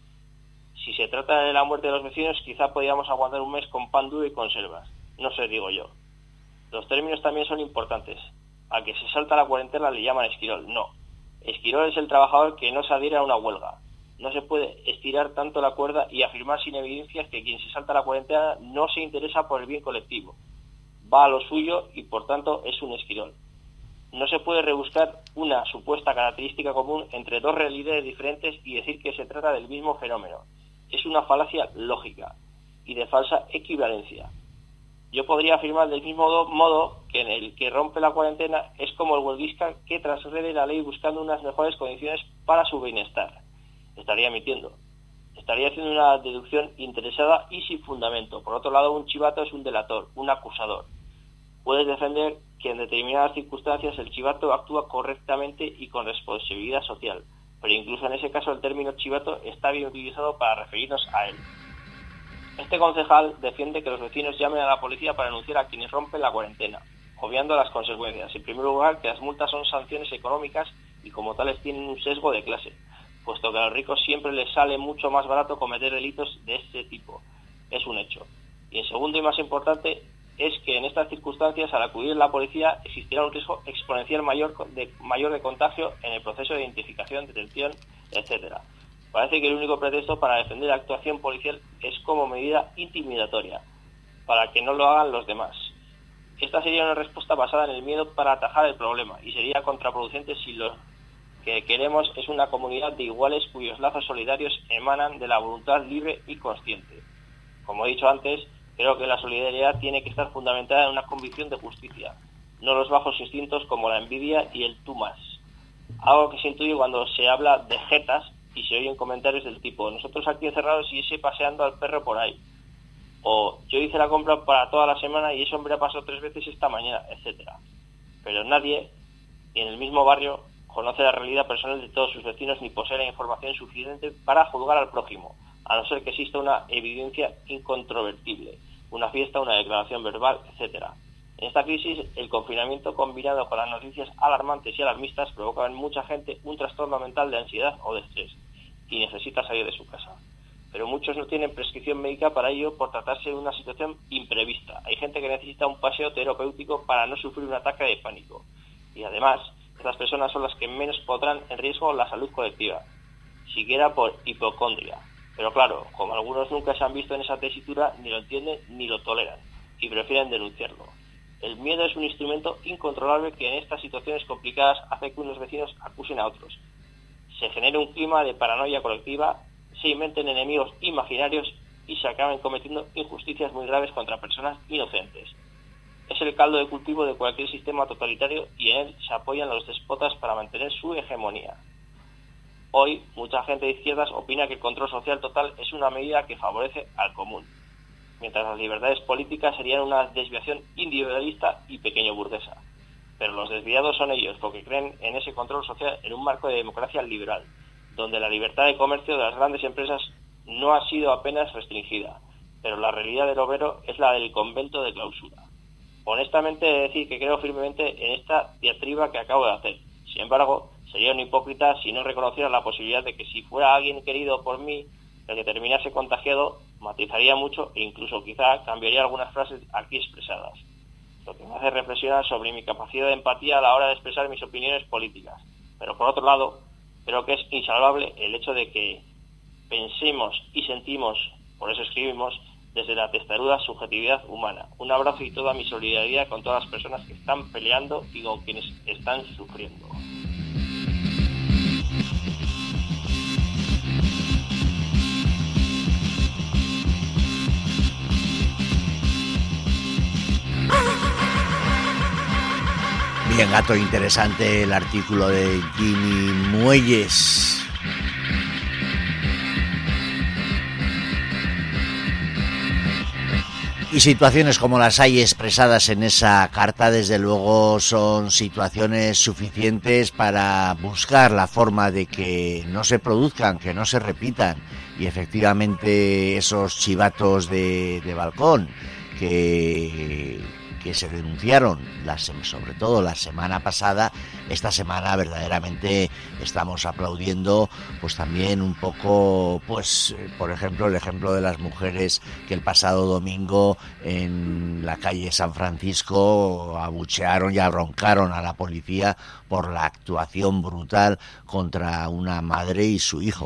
Si se trata de la muerte de los vecinos, quizá podíamos aguantar un mes con pan duro y conservas. No sé, digo yo. Los términos también son importantes. Al que se salta la cuarentena le llaman esquirol. No. Esquirol es el trabajador que no se adhiere a una huelga. No se puede estirar tanto la cuerda y afirmar sin evidencias que quien se salta la cuarentena no se interesa por el bien colectivo. Va a lo suyo y por tanto es un esquirol. No se puede rebuscar una supuesta característica común entre dos realidades diferentes y decir que se trata del mismo fenómeno. Es una falacia lógica y de falsa equivalencia. Yo podría afirmar del mismo modo que en el que rompe la cuarentena es como el huelguista que transgrede la ley buscando unas mejores condiciones para su bienestar. Estaría mintiendo. Estaría haciendo una deducción interesada y sin fundamento. Por otro lado, un chivato es un delator, un acusador. Puedes defender que en determinadas circunstancias el chivato actúa correctamente y con responsabilidad social, pero incluso en ese caso el término chivato está bien utilizado para referirnos a él. Este concejal defiende que los vecinos llamen a la policía para denunciar a quienes rompen la cuarentena, obviando las consecuencias. En primer lugar, que las multas son sanciones económicas y como tales tienen un sesgo de clase, puesto que a los ricos siempre les sale mucho más barato cometer delitos de este tipo. Es un hecho. Y en segundo y más importante, es que en estas circunstancias, al acudir la policía, existirá un riesgo exponencial mayor de, mayor de contagio en el proceso de identificación, detención, etcétera. Parece que el único pretexto para defender la actuación policial es como medida intimidatoria, para que no lo hagan los demás. Esta sería una respuesta basada en el miedo para atajar el problema, y sería contraproducente si lo que queremos es una comunidad de iguales cuyos lazos solidarios emanan de la voluntad libre y consciente. Como he dicho antes, creo que la solidaridad tiene que estar fundamentada en una convicción de justicia, no los bajos instintos como la envidia y el tú más. Algo que se intuye cuando se habla de jetas y se oyen comentarios del tipo: nosotros aquí encerrados y ese paseando al perro por ahí, o yo hice la compra para toda la semana y ese hombre ha pasado tres veces esta mañana, etcétera. Pero nadie, ni en el mismo barrio, conoce la realidad personal de todos sus vecinos ni posee la información suficiente para juzgar al prójimo, a no ser que exista una evidencia incontrovertible, una fiesta, una declaración verbal, etcétera. En esta crisis, el confinamiento combinado con las noticias alarmantes y alarmistas provoca en mucha gente un trastorno mental de ansiedad o de estrés y necesita salir de su casa. Pero muchos no tienen prescripción médica para ello por tratarse de una situación imprevista. Hay gente que necesita un paseo terapéutico para no sufrir un ataque de pánico. Y además, estas personas son las que menos pondrán en riesgo la salud colectiva, siquiera por hipocondria. Pero claro, como algunos nunca se han visto en esa tesitura, ni lo entienden ni lo toleran, y prefieren denunciarlo. El miedo es un instrumento incontrolable que en estas situaciones complicadas hace que unos vecinos acusen a otros. Se genera un clima de paranoia colectiva, se inventen enemigos imaginarios y se acaban cometiendo injusticias muy graves contra personas inocentes. Es el caldo de cultivo de cualquier sistema totalitario y en él se apoyan los déspotas para mantener su hegemonía. Hoy, mucha gente de izquierdas opina que el control social total es una medida que favorece al común, mientras las libertades políticas serían una desviación individualista y pequeño burguesa. Pero los desviados son ellos, porque creen en ese control social en un marco de democracia liberal, donde la libertad de comercio de las grandes empresas no ha sido apenas restringida, pero la realidad del obrero es la del convento de clausura. Honestamente, he de decir que creo firmemente en esta diatriba que acabo de hacer. Sin embargo, sería un hipócrita si no reconociera la posibilidad de que si fuera alguien querido por mí el que terminase contagiado, matizaría mucho e incluso quizá cambiaría algunas frases aquí expresadas, lo que me hace reflexionar sobre mi capacidad de empatía a la hora de expresar mis opiniones políticas. Pero por otro lado, creo que es insalvable el hecho de que pensemos y sentimos, por eso escribimos, desde la testaruda subjetividad humana. Un abrazo y toda mi solidaridad con todas las personas que están peleando y con quienes están sufriendo. Bien, Gato, interesante el artículo de Jimmy Muelles. Y situaciones como las hay expresadas en esa carta, desde luego, son situaciones suficientes para buscar la forma de que no se produzcan, que no se repitan. Y efectivamente esos chivatos de, de balcón que... que se denunciaron, la, sobre todo la semana pasada, esta semana verdaderamente estamos aplaudiendo pues también un poco, pues por ejemplo el ejemplo de las mujeres que el pasado domingo en la calle San Francisco abuchearon y abroncaron a la policía por la actuación brutal contra una madre y su hijo.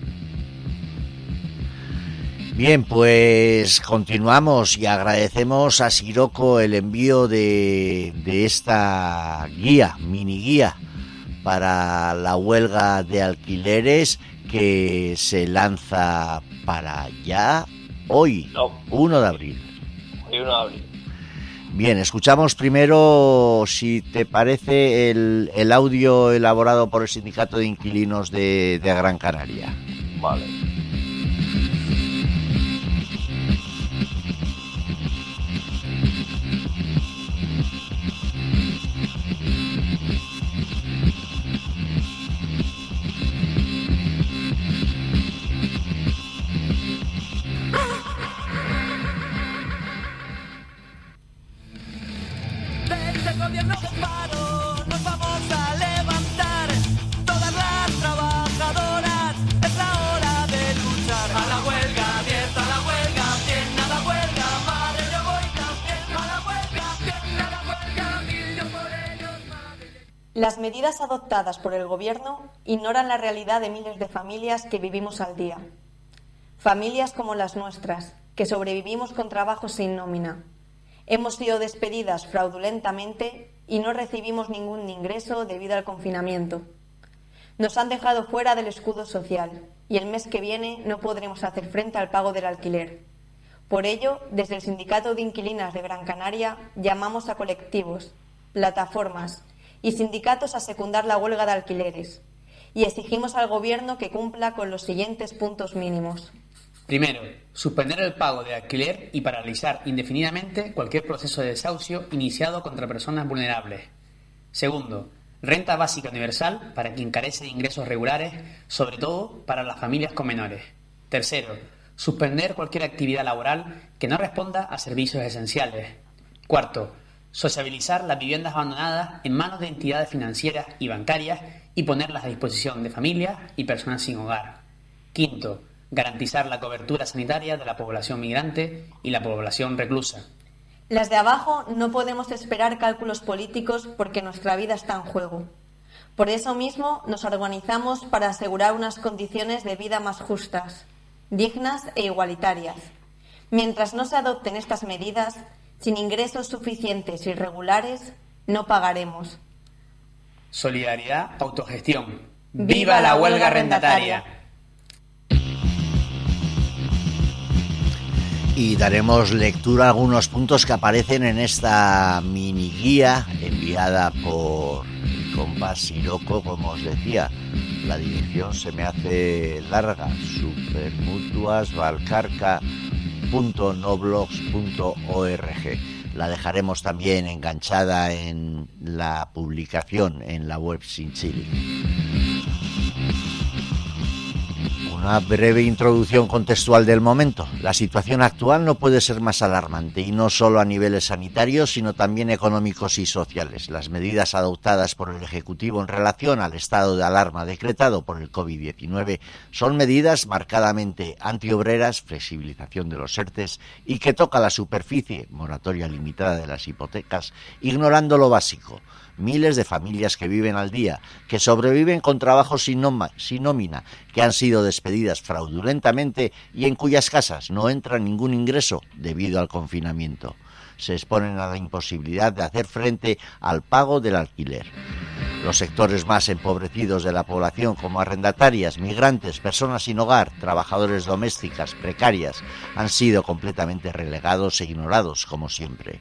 Bien, pues continuamos y agradecemos a Siroco el envío de, de esta guía, mini guía, para la huelga de alquileres que se lanza para ya hoy, no. uno de abril. Hoy uno de abril. Bien, escuchamos primero, si te parece, el, el audio elaborado por el Sindicato de Inquilinos de, de Gran Canaria. Vale. Gobierno de paro, nos vamos a levantar, todas las trabajadoras, es la hora de luchar. A la huelga abierta, a la huelga bien, a la huelga madre, yo voy también. A la huelga bien, a la huelga mil, yo por ellos madre. Las medidas adoptadas por el Gobierno ignoran la realidad de miles de familias que vivimos al día. Familias como las nuestras, que sobrevivimos con trabajos sin nómina. Hemos sido despedidas fraudulentamente y no recibimos ningún ingreso debido al confinamiento. Nos han dejado fuera del escudo social y el mes que viene no podremos hacer frente al pago del alquiler. Por ello, desde el Sindicato de Inquilinas de Gran Canaria llamamos a colectivos, plataformas y sindicatos a secundar la huelga de alquileres y exigimos al Gobierno que cumpla con los siguientes puntos mínimos. Primero, suspender el pago de alquiler y paralizar indefinidamente cualquier proceso de desahucio iniciado contra personas vulnerables. Segundo, renta básica universal para quien carece de ingresos regulares, sobre todo para las familias con menores. Tercero, suspender cualquier actividad laboral que no responda a servicios esenciales. Cuarto, Sociabilizar las viviendas abandonadas en manos de entidades financieras y bancarias y ponerlas a disposición de familias y personas sin hogar. Quinto, garantizar la cobertura sanitaria de la población migrante y la población reclusa. Las de abajo no podemos esperar cálculos políticos porque nuestra vida está en juego. Por eso mismo nos organizamos para asegurar unas condiciones de vida más justas, dignas e igualitarias. Mientras no se adopten estas medidas, sin ingresos suficientes y regulares, no pagaremos. Solidaridad, autogestión. ¡Viva la huelga arrendataria! Y daremos lectura a algunos puntos que aparecen en esta mini guía enviada por el compás Siroco, como os decía. La dirección se me hace larga, supermutuas valcarca punto noblogs punto org. La dejaremos también enganchada en la publicación en la web Sin Chile. Una breve introducción contextual del momento. La situación actual no puede ser más alarmante, y no solo a niveles sanitarios, sino también económicos y sociales. Las medidas adoptadas por el Ejecutivo en relación al estado de alarma decretado por el covid diecinueve son medidas marcadamente antiobreras, flexibilización de los ERTES, y que toca la superficie, moratoria limitada de las hipotecas, ignorando lo básico. Miles de familias que viven al día, que sobreviven con trabajos sin, noma, sin nómina, que han sido despedidas fraudulentamente y en cuyas casas no entra ningún ingreso debido al confinamiento. Se exponen a la imposibilidad de hacer frente al pago del alquiler. Los sectores más empobrecidos de la población, como arrendatarias, migrantes, personas sin hogar, trabajadores domésticas, precarias, han sido completamente relegados e ignorados, como siempre.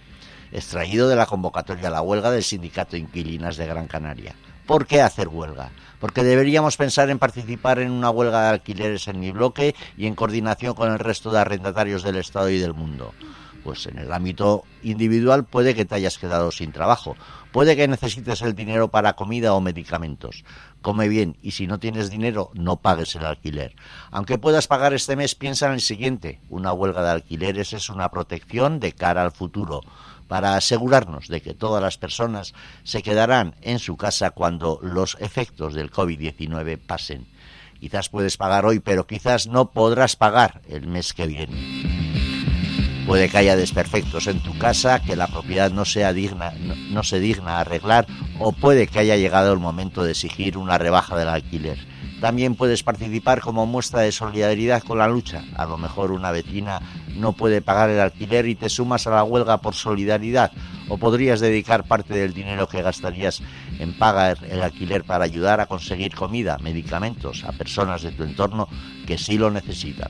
Extraído de la convocatoria a la huelga del Sindicato de Inquilinas de Gran Canaria. ¿Por qué hacer huelga? Porque deberíamos pensar en participar en una huelga de alquileres en mi bloque y en coordinación con el resto de arrendatarios del Estado y del mundo. Pues en el ámbito individual puede que te hayas quedado sin trabajo, puede que necesites el dinero para comida o medicamentos. Come bien, y si no tienes dinero, no pagues el alquiler. Aunque puedas pagar este mes, piensa en el siguiente: una huelga de alquileres es una protección de cara al futuro, para asegurarnos de que todas las personas se quedarán en su casa cuando los efectos del covid diecinueve pasen. Quizás puedes pagar hoy, pero quizás no podrás pagar el mes que viene. Puede que haya desperfectos en tu casa que la propiedad no sea digna, no, no se digna arreglar, o puede que haya llegado el momento de exigir una rebaja del alquiler. También puedes participar como muestra de solidaridad con la lucha. A lo mejor una vecina no puede pagar el alquiler y te sumas a la huelga por solidaridad, o podrías dedicar parte del dinero que gastarías en pagar el alquiler para ayudar a conseguir comida, medicamentos a personas de tu entorno que sí lo necesitan.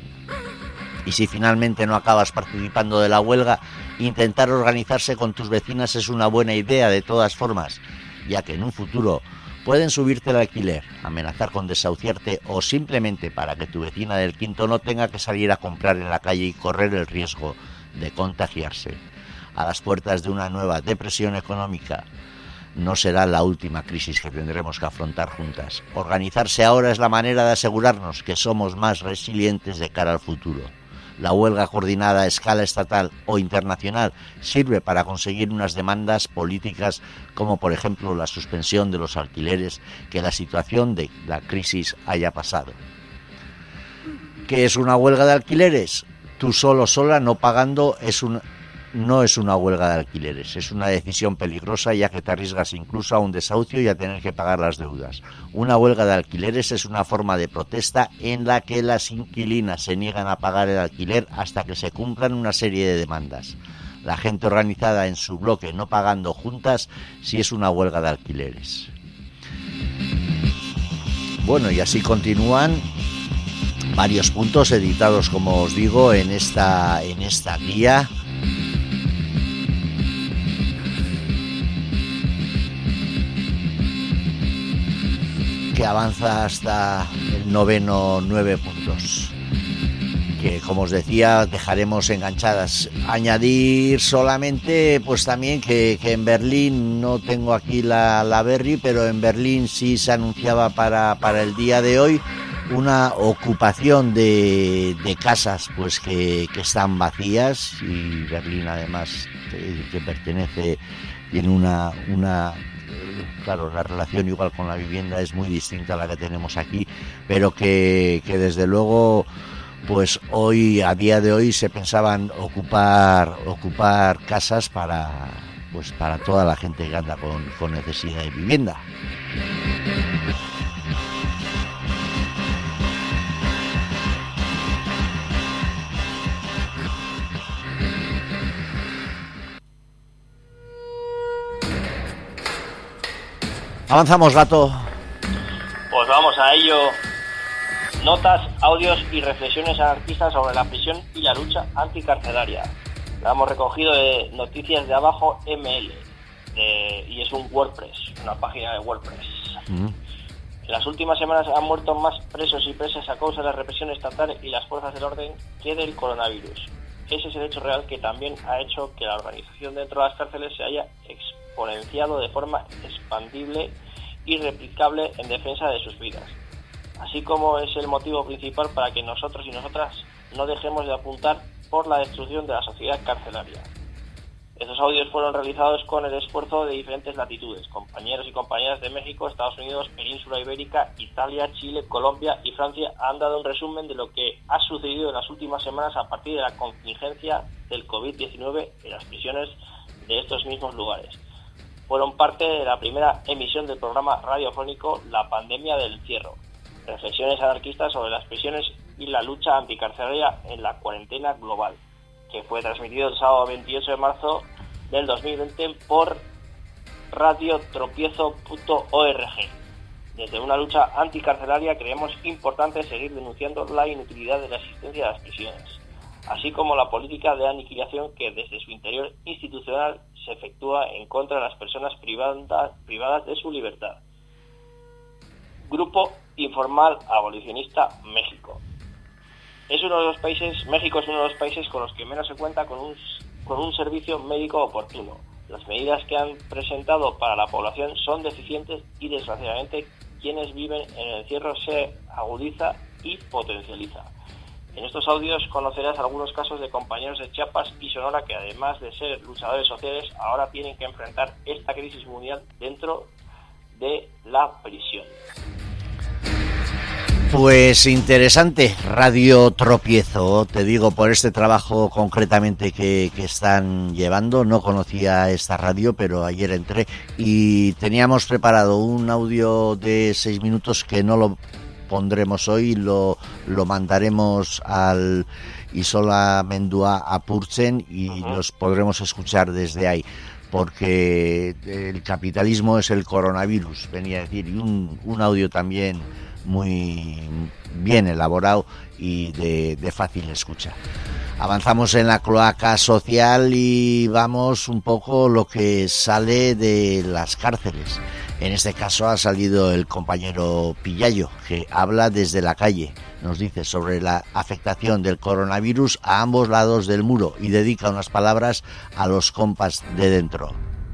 Y si finalmente no acabas participando de la huelga, intentar organizarse con tus vecinas es una buena idea de todas formas, ya que en un futuro pueden subirte el alquiler, amenazar con desahuciarte, o simplemente para que tu vecina del quinto no tenga que salir a comprar en la calle y correr el riesgo de contagiarse. A las puertas de una nueva depresión económica, no será la última crisis que tendremos que afrontar juntas. Organizarse ahora es la manera de asegurarnos que somos más resilientes de cara al futuro. La huelga coordinada a escala estatal o internacional sirve para conseguir unas demandas políticas, como por ejemplo la suspensión de los alquileres que la situación de la crisis haya pasado. ¿Qué es una huelga de alquileres? Tú solo, sola, no pagando, es un, no es una huelga de alquileres. Es una decisión peligrosa, ya que te arriesgas incluso a un desahucio y a tener que pagar las deudas. Una huelga de alquileres es una forma de protesta en la que las inquilinas se niegan a pagar el alquiler hasta que se cumplan una serie de demandas. La gente organizada en su bloque no pagando juntas sí es una huelga de alquileres. Bueno, y así continúan varios puntos editados, como os digo, en esta, en esta guía. Que avanza hasta el noveno, nueve puntos, que como os decía dejaremos enganchadas. Añadir solamente pues también que, que en Berlín, no tengo aquí la, la Berry, pero en Berlín sí se anunciaba para, para el día de hoy una ocupación de, de casas pues que, que están vacías, y Berlín además que, que pertenece, tiene una, una claro, la relación igual con la vivienda es muy distinta a la que tenemos aquí, pero que, que desde luego pues hoy, a día de hoy, se pensaban ocupar ocupar casas para pues para toda la gente que anda con, con necesidad de vivienda. Avanzamos, Gato. Pues vamos a ello. Notas, audios y reflexiones anarquistas sobre la prisión y la lucha anticarcelaria. La hemos recogido de Noticias de Abajo M L, de, y es un WordPress, una página de WordPress. Mm. En las últimas semanas han muerto más presos y presas a causa de la represión estatal y las fuerzas del orden que del coronavirus. Ese es el hecho real que también ha hecho que la organización dentro de las cárceles se haya exponenciado de forma expandible y replicable en defensa de sus vidas, así como es el motivo principal para que nosotros y nosotras no dejemos de apuntar por la destrucción de la sociedad carcelaria. Estos audios fueron realizados con el esfuerzo de diferentes latitudes. Compañeros y compañeras de México, Estados Unidos, Península Ibérica, Italia, Chile, Colombia y Francia han dado un resumen de lo que ha sucedido en las últimas semanas a partir de la contingencia del covid diecinueve en las prisiones de estos mismos lugares. Fueron parte de la primera emisión del programa radiofónico La Pandemia del Encierro, reflexiones anarquistas sobre las prisiones y la lucha anticarcelaria en la cuarentena global, que fue transmitido el sábado veintiocho de marzo del dos mil veinte por radio tropiezo punto org. Desde una lucha anticarcelaria creemos importante seguir denunciando la inutilidad de la existencia de las prisiones, así como la política de aniquilación que desde su interior institucional se efectúa en contra de las personas privadas, privadas de su libertad. Grupo Informal Abolicionista México. Es uno de los países, México es uno de los países con los que menos se cuenta con un, con un servicio médico oportuno. Las medidas que han presentado para la población son deficientes y desgraciadamente quienes viven en el encierro se agudiza y potencializa. En estos audios conocerás algunos casos de compañeros de Chiapas y Sonora que, además de ser luchadores sociales, ahora tienen que enfrentar esta crisis mundial dentro de la prisión. Pues interesante, Radio Tropiezo, te digo, por este trabajo concretamente que, que están llevando. No conocía esta radio, pero ayer entré y teníamos preparado un audio de seis minutos que no lo pondremos hoy, lo, lo mandaremos al Isola Mendua Apurtzen y uh-huh. los podremos escuchar desde ahí, porque el capitalismo es el coronavirus, venía a decir, y un, un audio también muy bien elaborado y de, de fácil escucha. Avanzamos en la cloaca social y vamos un poco lo que sale de las cárceles. En este caso ha salido el compañero Pillayo, que habla desde la calle. Nos dice sobre la afectación del coronavirus a ambos lados del muro y dedica unas palabras a los compas de dentro.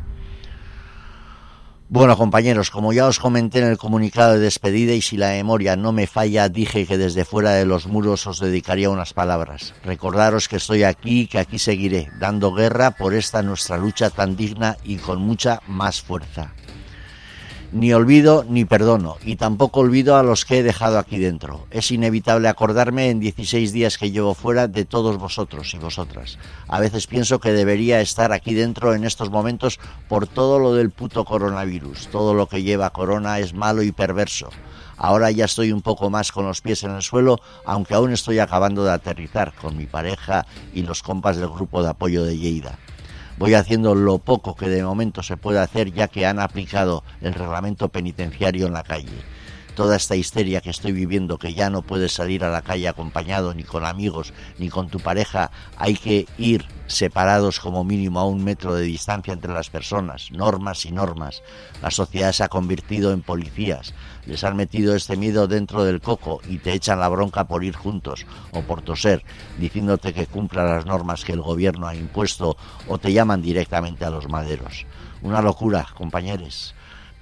Bueno, compañeros, como ya os comenté en el comunicado de despedida y si la memoria no me falla, dije que desde fuera de los muros os dedicaría unas palabras. Recordaros que estoy aquí y que aquí seguiré, dando guerra por esta nuestra lucha tan digna y con mucha más fuerza. Ni olvido ni perdono, y tampoco olvido a los que he dejado aquí dentro. Es inevitable acordarme en dieciséis días que llevo fuera de todos vosotros y vosotras. A veces pienso que debería estar aquí dentro en estos momentos por todo lo del puto coronavirus. Todo lo que lleva corona es malo y perverso. Ahora ya estoy un poco más con los pies en el suelo, aunque aún estoy acabando de aterrizar con mi pareja y los compas del grupo de apoyo de Lleida. Voy haciendo lo poco que de momento se puede hacer, ya que han aplicado el reglamento penitenciario en la calle. Toda esta histeria que estoy viviendo, que ya no puedes salir a la calle acompañado ni con amigos ni con tu pareja, hay que ir separados como mínimo a un metro de distancia entre las personas, normas y normas. La sociedad se ha convertido en policías, les han metido este miedo dentro del coco y te echan la bronca por ir juntos o por toser, diciéndote que cumpla las normas que el gobierno ha impuesto, o te llaman directamente a los maderos. Una locura, compañeros.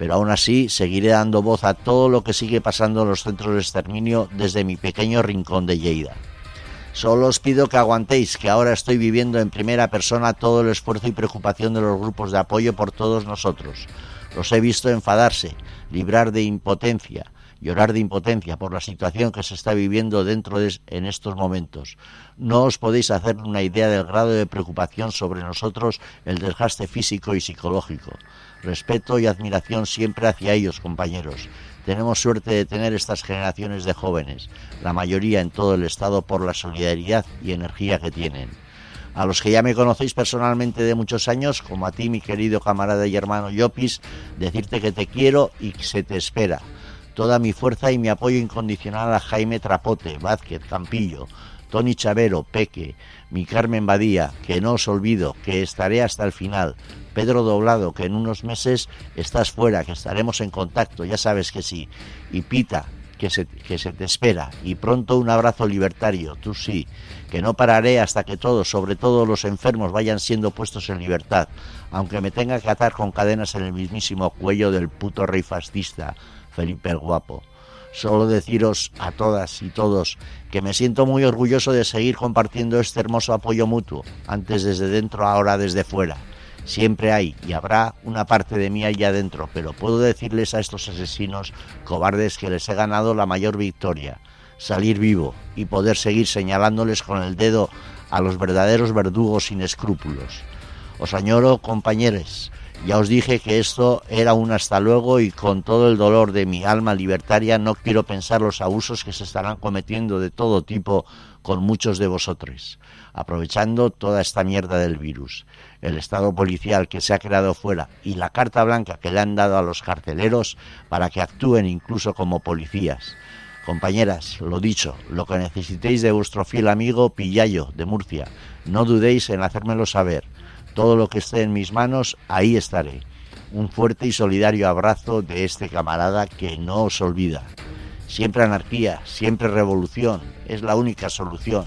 pero aún así seguiré dando voz a todo lo que sigue pasando en los centros de exterminio desde mi pequeño rincón de Lleida. Solo os pido que aguantéis, que ahora estoy viviendo en primera persona todo el esfuerzo y preocupación de los grupos de apoyo por todos nosotros. Los he visto enfadarse, librar de impotencia, llorar de impotencia por la situación que se está viviendo dentro de en estos momentos. No os podéis hacer una idea del grado de preocupación sobre nosotros, el desgaste físico y psicológico. Respeto y admiración siempre hacia ellos, compañeros. Tenemos suerte de tener estas generaciones de jóvenes, la mayoría en todo el Estado, por la solidaridad y energía que tienen. A los que ya me conocéis personalmente de muchos años, como a ti, mi querido camarada y hermano Llopis, decirte que te quiero y que se te espera. Toda mi fuerza y mi apoyo incondicional a Jaime Trapote, Vázquez, Campillo, Tony Chavero, Peque, mi Carmen Badía, que no os olvido, que estaré hasta el final, Pedro Doblado, que en unos meses estás fuera, que estaremos en contacto, ya sabes que sí, y Pita, que se, que se te espera, y pronto un abrazo libertario, tú sí, que no pararé hasta que todos, sobre todo los enfermos, vayan siendo puestos en libertad, aunque me tenga que atar con cadenas en el mismísimo cuello del puto rey fascista, Felipe el Guapo. Solo deciros a todas y todos que me siento muy orgulloso de seguir compartiendo este hermoso apoyo mutuo, antes desde dentro, ahora desde fuera. Siempre hay y habrá una parte de mí allá adentro, pero puedo decirles a estos asesinos cobardes que les he ganado la mayor victoria, salir vivo y poder seguir señalándoles con el dedo a los verdaderos verdugos sin escrúpulos. Os añoro, compañeros. Ya os dije que esto era un hasta luego y con todo el dolor de mi alma libertaria no quiero pensar los abusos que se estarán cometiendo de todo tipo con muchos de vosotros, aprovechando toda esta mierda del virus, el estado policial que se ha creado fuera y la carta blanca que le han dado a los carceleros para que actúen incluso como policías. Compañeras, lo dicho, lo que necesitéis de vuestro fiel amigo Pillayo de Murcia, no dudéis en hacérmelo saber. Todo lo que esté en mis manos, ahí estaré. Un fuerte y solidario abrazo de este camarada que no os olvida. Siempre anarquía, siempre revolución, es la única solución.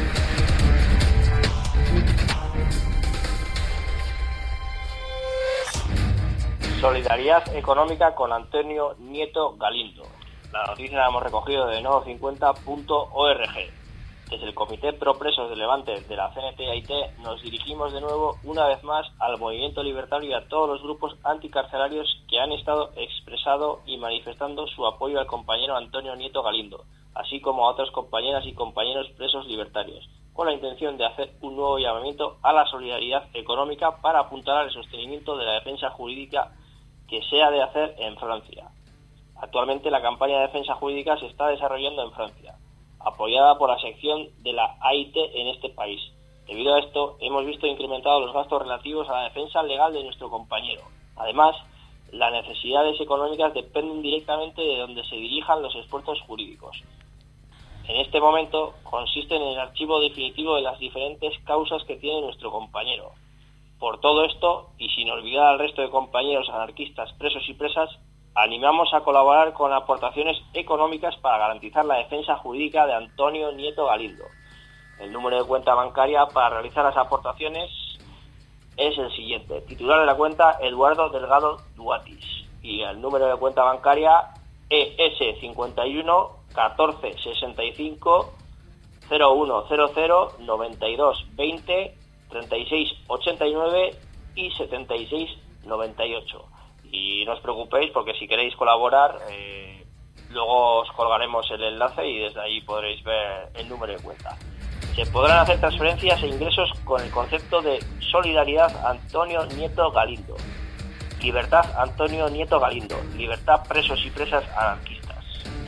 Solidaridad económica con Antonio Nieto Galindo. La noticia la hemos recogido de nodo cincuenta punto org. Desde el Comité Pro Presos de Levante de la C N T A I T nos dirigimos de nuevo una vez más al movimiento libertario y a todos los grupos anticarcelarios que han estado expresando y manifestando su apoyo al compañero Antonio Nieto Galindo, así como a otras compañeras y compañeros presos libertarios, con la intención de hacer un nuevo llamamiento a la solidaridad económica para apuntalar el sostenimiento de la defensa jurídica que se ha de hacer en Francia. Actualmente la campaña de defensa jurídica se está desarrollando en Francia, apoyada por la sección de la A I T en este país. Debido a esto, hemos visto incrementados los gastos relativos a la defensa legal de nuestro compañero. Además, las necesidades económicas dependen directamente de donde se dirijan los esfuerzos jurídicos. En este momento, consisten en el archivo definitivo de las diferentes causas que tiene nuestro compañero. Por todo esto, y sin olvidar al resto de compañeros anarquistas presos y presas, animamos a colaborar con aportaciones económicas para garantizar la defensa jurídica de Antonio Nieto Galindo. El número de cuenta bancaria para realizar las aportaciones es el siguiente. Titular de la cuenta, Eduardo Delgado Duatis. Y el número de cuenta bancaria, E S cincuenta y uno catorce sesenta y cinco cero uno cero cero noventa y dos veinte treinta y seis ochenta y nueve y setenta y seis noventa y ocho. Y no os preocupéis porque si queréis colaborar, eh, luego os colgaremos el enlace y desde ahí podréis ver el número de cuenta. Se podrán hacer transferencias e ingresos con el concepto de Solidaridad Antonio Nieto Galindo, Libertad Antonio Nieto Galindo, Libertad presos y presas anarquistas.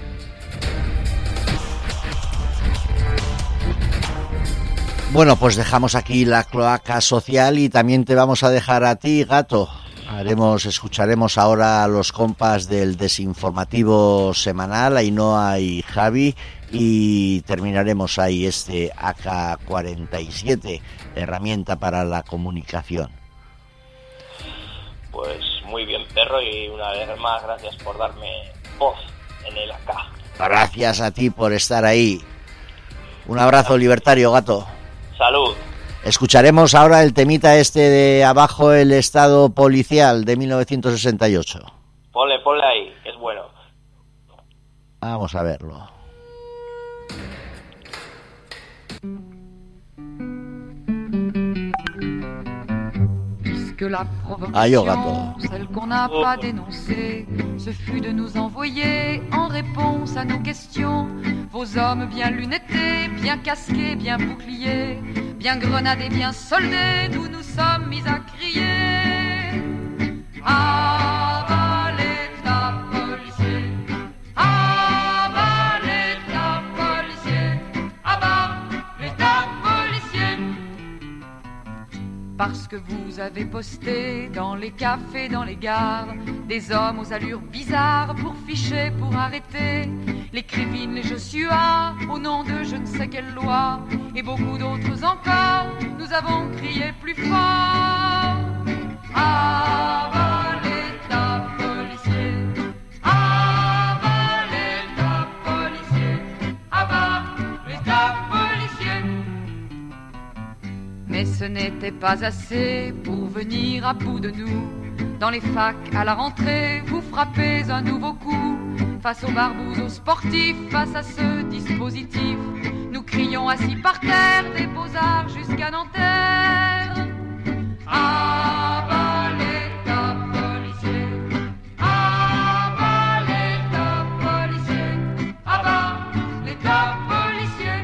Bueno, pues dejamos aquí la cloaca social y también te vamos a dejar a ti, gato. Haremos, escucharemos ahora a los compas del desinformativo semanal, Ainhoa y Javi, y terminaremos ahí este A K cuarenta y siete, herramienta para la comunicación. Pues muy bien, perro, y una vez más gracias por darme voz en el A K. Gracias a ti por estar ahí. Un abrazo libertario, gato. Salud. Escucharemos ahora el temita este de Abajo el Estado Policial de mil novecientos sesenta y ocho. Ponle, ponle ahí, es bueno. Vamos a verlo. Que la Aïe, provocation, celle qu'on n'a pas dénoncée, ce fut de nous envoyer en réponse à nos questions vos hommes bien lunettés, bien casqués, bien boucliers, bien grenadés, bien soldés, nous nous sommes mis à crier. Ah, bas l'État policier, ah, bas l'État policier, ah, bas l'État policier. Parce que vous avez posté dans les cafés, dans les gares, des hommes aux allures bizarres pour ficher, pour arrêter les criminels, les Joshua, au nom de je ne sais quelle loi, et beaucoup d'autres encore, nous avons crié plus fort. Ah, bas l'État policier, ah, bas l'État policier, ah, bas l'État policier. Mais ce n'était pas assez pour venir à bout de nous. Dans les facs, à la rentrée, vous frappez un nouveau coup. Face aux barbouzes, aux sportifs, face à ce dispositif, nous crions assis par terre, des beaux-arts jusqu'à Nanterre. Ah, bas l'État policier, ah, bas l'État policier, ah, bas l'État policier.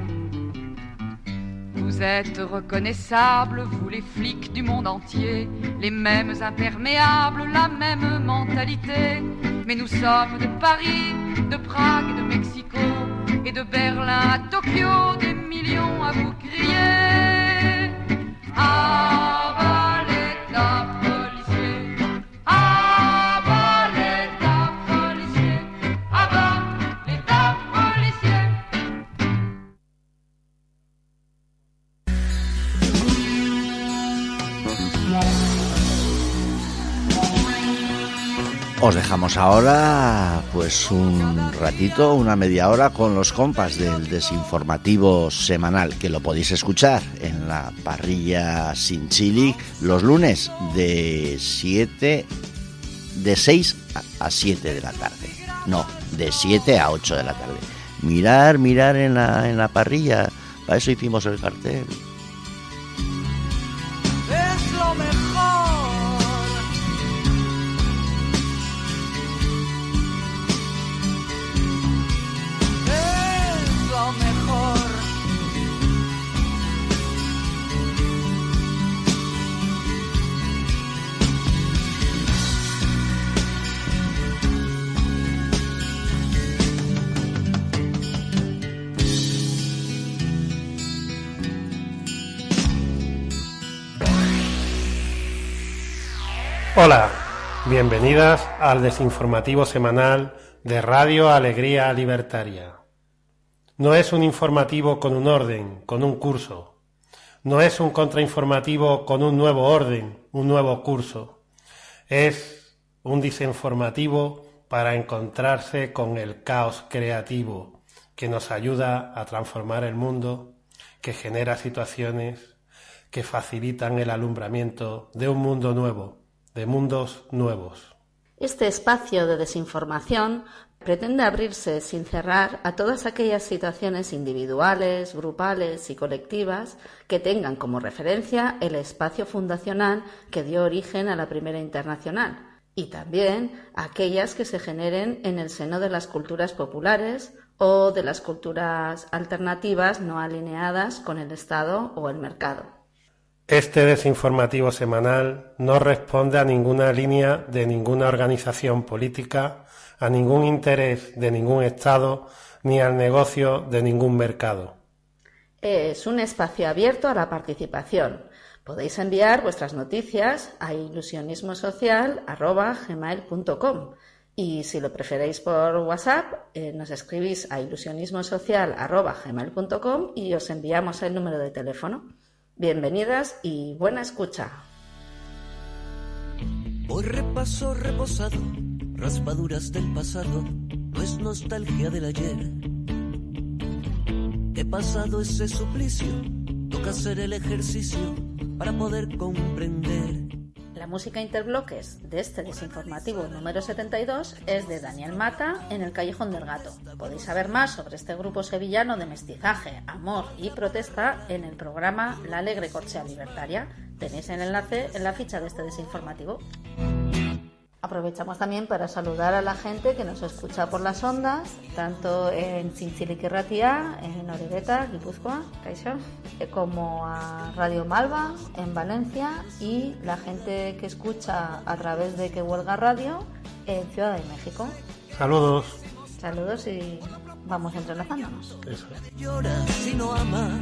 Vous êtes reconnaissables, vous les flics du monde entier, les mêmes imperméables, la même mentalité. Mais nous sommes de Paris, de Prague, de Mexico et de Berlin à Tokyo, des millions à vous crier. Ah, bas l'État policier, ah, bas l'État policier, ah, bas l'État policier. Os dejamos ahora pues un ratito, una media hora con los compas del desinformativo semanal, que lo podéis escuchar en la parrilla sin chili los lunes de siete de seis a siete de la tarde. No, de siete a ocho de la tarde. Mirar, mirar en la en la parrilla, para eso hicimos el cartel. Es lo mejor. Hola, bienvenidas al desinformativo semanal de Radio Alegría Libertaria. No es un informativo con un orden, con un curso. No es un contrainformativo con un nuevo orden, un nuevo curso. Es un desinformativo para encontrarse con el caos creativo que nos ayuda a transformar el mundo, que genera situaciones que facilitan el alumbramiento de un mundo nuevo, de mundos nuevos. Este espacio de desinformación pretende abrirse sin cerrar a todas aquellas situaciones individuales, grupales y colectivas que tengan como referencia el espacio fundacional que dio origen a la Primera Internacional, y también aquellas que se generen en el seno de las culturas populares o de las culturas alternativas no alineadas con el Estado o el mercado. Este desinformativo semanal no responde a ninguna línea de ninguna organización política, a ningún interés de ningún Estado, ni al negocio de ningún mercado. Es un espacio abierto a la participación. Podéis enviar vuestras noticias a ilusionismosocial arroba gmail punto com y si lo preferéis por WhatsApp, eh, nos escribís a ilusionismosocial arroba gmail punto com y os enviamos el número de teléfono. Bienvenidas y buena escucha. Hoy repaso reposado, raspaduras del pasado, no es nostalgia del ayer. He pasado ese suplicio, toca hacer el ejercicio para poder comprender. La La música interbloques de este desinformativo número setenta y dos es de Daniel Mata en El Callejón del Gato. Podéis saber más sobre este grupo sevillano de mestizaje, amor y protesta en el programa La Alegre Corchea Libertaria. Tenéis el enlace en la ficha de este desinformativo. Aprovechamos también para saludar a la gente que nos escucha por las ondas, tanto en Txintxilic Irratia, en Orereta, Guipúzcoa, Caixo, como a Radio Malva, en Valencia, y la gente que escucha a través de Que Huelga Radio, en Ciudad de México. Saludos. Saludos y vamos entrelazándonos. Eso. Llora si no ama,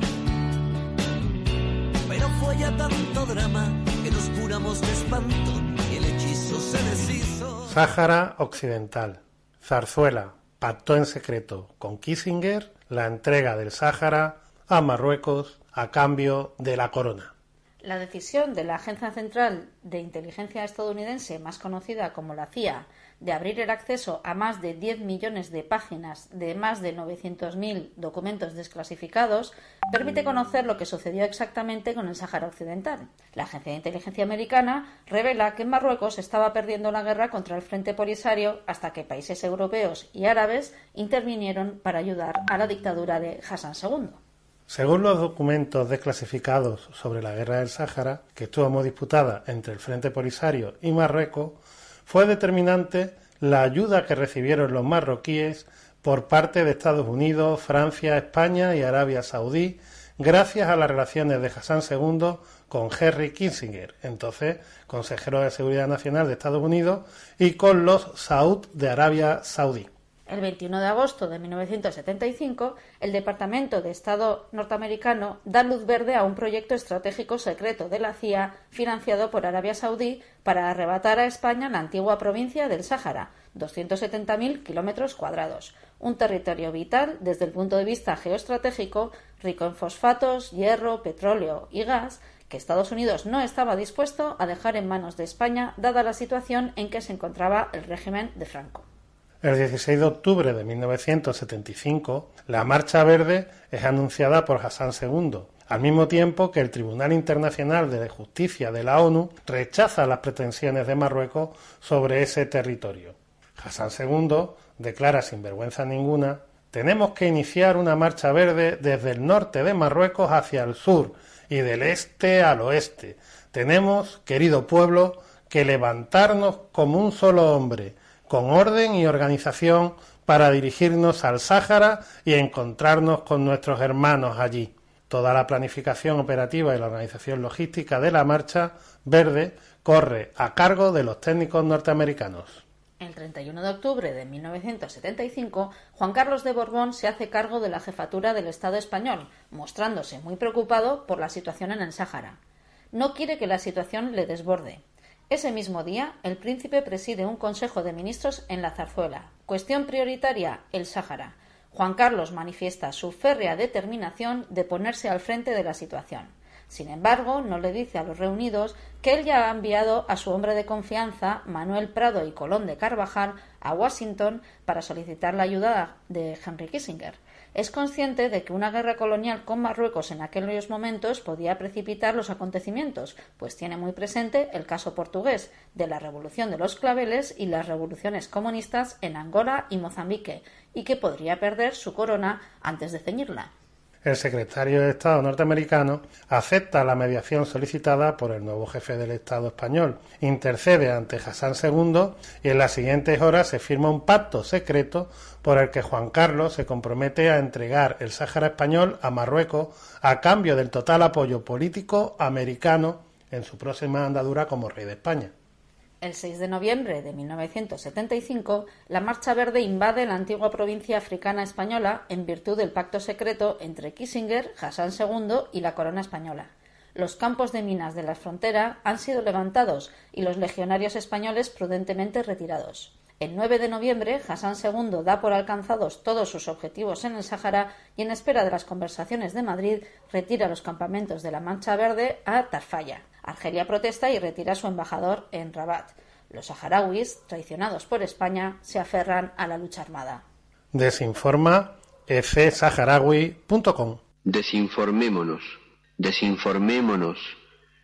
pero fue ya tanto drama que nos curamos de espanto y el hechizo se deshizo. Sáhara Occidental. Zarzuela pactó en secreto con Kissinger la entrega del Sáhara a Marruecos a cambio de la corona. La decisión de la Agencia Central de Inteligencia estadounidense, más conocida como la C I A, de abrir el acceso a más de diez millones de páginas de más de novecientos mil documentos desclasificados, permite conocer lo que sucedió exactamente con el Sáhara Occidental. La Agencia de Inteligencia americana revela que Marruecos estaba perdiendo la guerra contra el Frente Polisario hasta que países europeos y árabes intervinieron para ayudar a la dictadura de Hassan segundo. Según los documentos desclasificados sobre la guerra del Sáhara, que estuvo muy disputada entre el Frente Polisario y Marruecos, fue determinante la ayuda que recibieron los marroquíes por parte de Estados Unidos, Francia, España y Arabia Saudí, gracias a las relaciones de Hassan segundo con Henry Kissinger, entonces consejero de Seguridad Nacional de Estados Unidos, y con los Saud de Arabia Saudí. El veintiuno de agosto de mil novecientos setenta y cinco, el Departamento de Estado norteamericano da luz verde a un proyecto estratégico secreto de la C I A financiado por Arabia Saudí para arrebatar a España la antigua provincia del Sáhara, doscientos setenta mil kilómetros cuadrados, un territorio vital desde el punto de vista geoestratégico, rico en fosfatos, hierro, petróleo y gas, que Estados Unidos no estaba dispuesto a dejar en manos de España dada la situación en que se encontraba el régimen de Franco. El dieciséis de octubre de mil novecientos setenta y cinco, la Marcha Verde es anunciada por Hassan segundo, al mismo tiempo que el Tribunal Internacional de Justicia de la ONU rechaza las pretensiones de Marruecos sobre ese territorio. Hassan segundo declara sin vergüenza ninguna: tenemos que iniciar una marcha verde desde el norte de Marruecos hacia el sur y del este al oeste. Tenemos, querido pueblo, que levantarnos como un solo hombre, con orden y organización, para dirigirnos al Sáhara y encontrarnos con nuestros hermanos allí. Toda la planificación operativa y la organización logística de la Marcha Verde corre a cargo de los técnicos norteamericanos. El treinta y uno de octubre de mil novecientos setenta y cinco, Juan Carlos de Borbón se hace cargo de la jefatura del Estado español, mostrándose muy preocupado por la situación en el Sáhara. No quiere que la situación le desborde. Ese mismo día, el príncipe preside un consejo de ministros en la Zarzuela. Cuestión prioritaria, el Sáhara. Juan Carlos manifiesta su férrea determinación de ponerse al frente de la situación. Sin embargo, no le dice a los reunidos que él ya ha enviado a su hombre de confianza, Manuel Prado y Colón de Carvajal, a Washington para solicitar la ayuda de Henry Kissinger. Es consciente de que una guerra colonial con Marruecos en aquellos momentos podía precipitar los acontecimientos, pues tiene muy presente el caso portugués de la Revolución de los Claveles y las revoluciones comunistas en Angola y Mozambique, y que podría perder su corona antes de ceñirla. El secretario de Estado norteamericano acepta la mediación solicitada por el nuevo jefe del Estado español, intercede ante Hassan segundo y en las siguientes horas se firma un pacto secreto por el que Juan Carlos se compromete a entregar el Sáhara español a Marruecos a cambio del total apoyo político americano en su próxima andadura como rey de España. El seis de noviembre de mil novecientos setenta y cinco, la Marcha Verde invade la antigua provincia africana española en virtud del pacto secreto entre Kissinger, Hassan segundo y la corona española. Los campos de minas de la frontera han sido levantados y los legionarios españoles prudentemente retirados. El nueve de noviembre, Hassan segundo da por alcanzados todos sus objetivos en el Sáhara y, en espera de las conversaciones de Madrid, retira los campamentos de la Marcha Verde a Tarfaya. Argelia protesta y retira su embajador en Rabat. Los saharauis, traicionados por España, se aferran a la lucha armada. Desinforma f saharaui punto com. Desinformémonos, desinformémonos,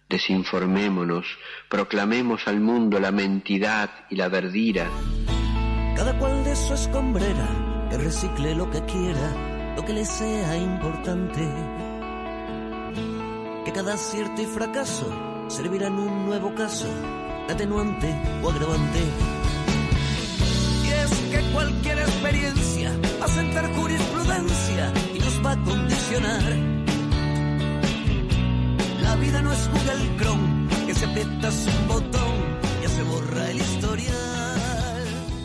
Desinformémonos, proclamemos al mundo la mentidad y la verdira. Cada cual de su escombrera, que recicle lo que quiera, lo que le sea importante. Que cada acierto y fracaso servirán un nuevo caso, atenuante o agravante. Y es que cualquier experiencia va a sentar jurisprudencia y nos va a condicionar. La vida no es Google Chrome, que se aprietas un botón y ya se borra el historial.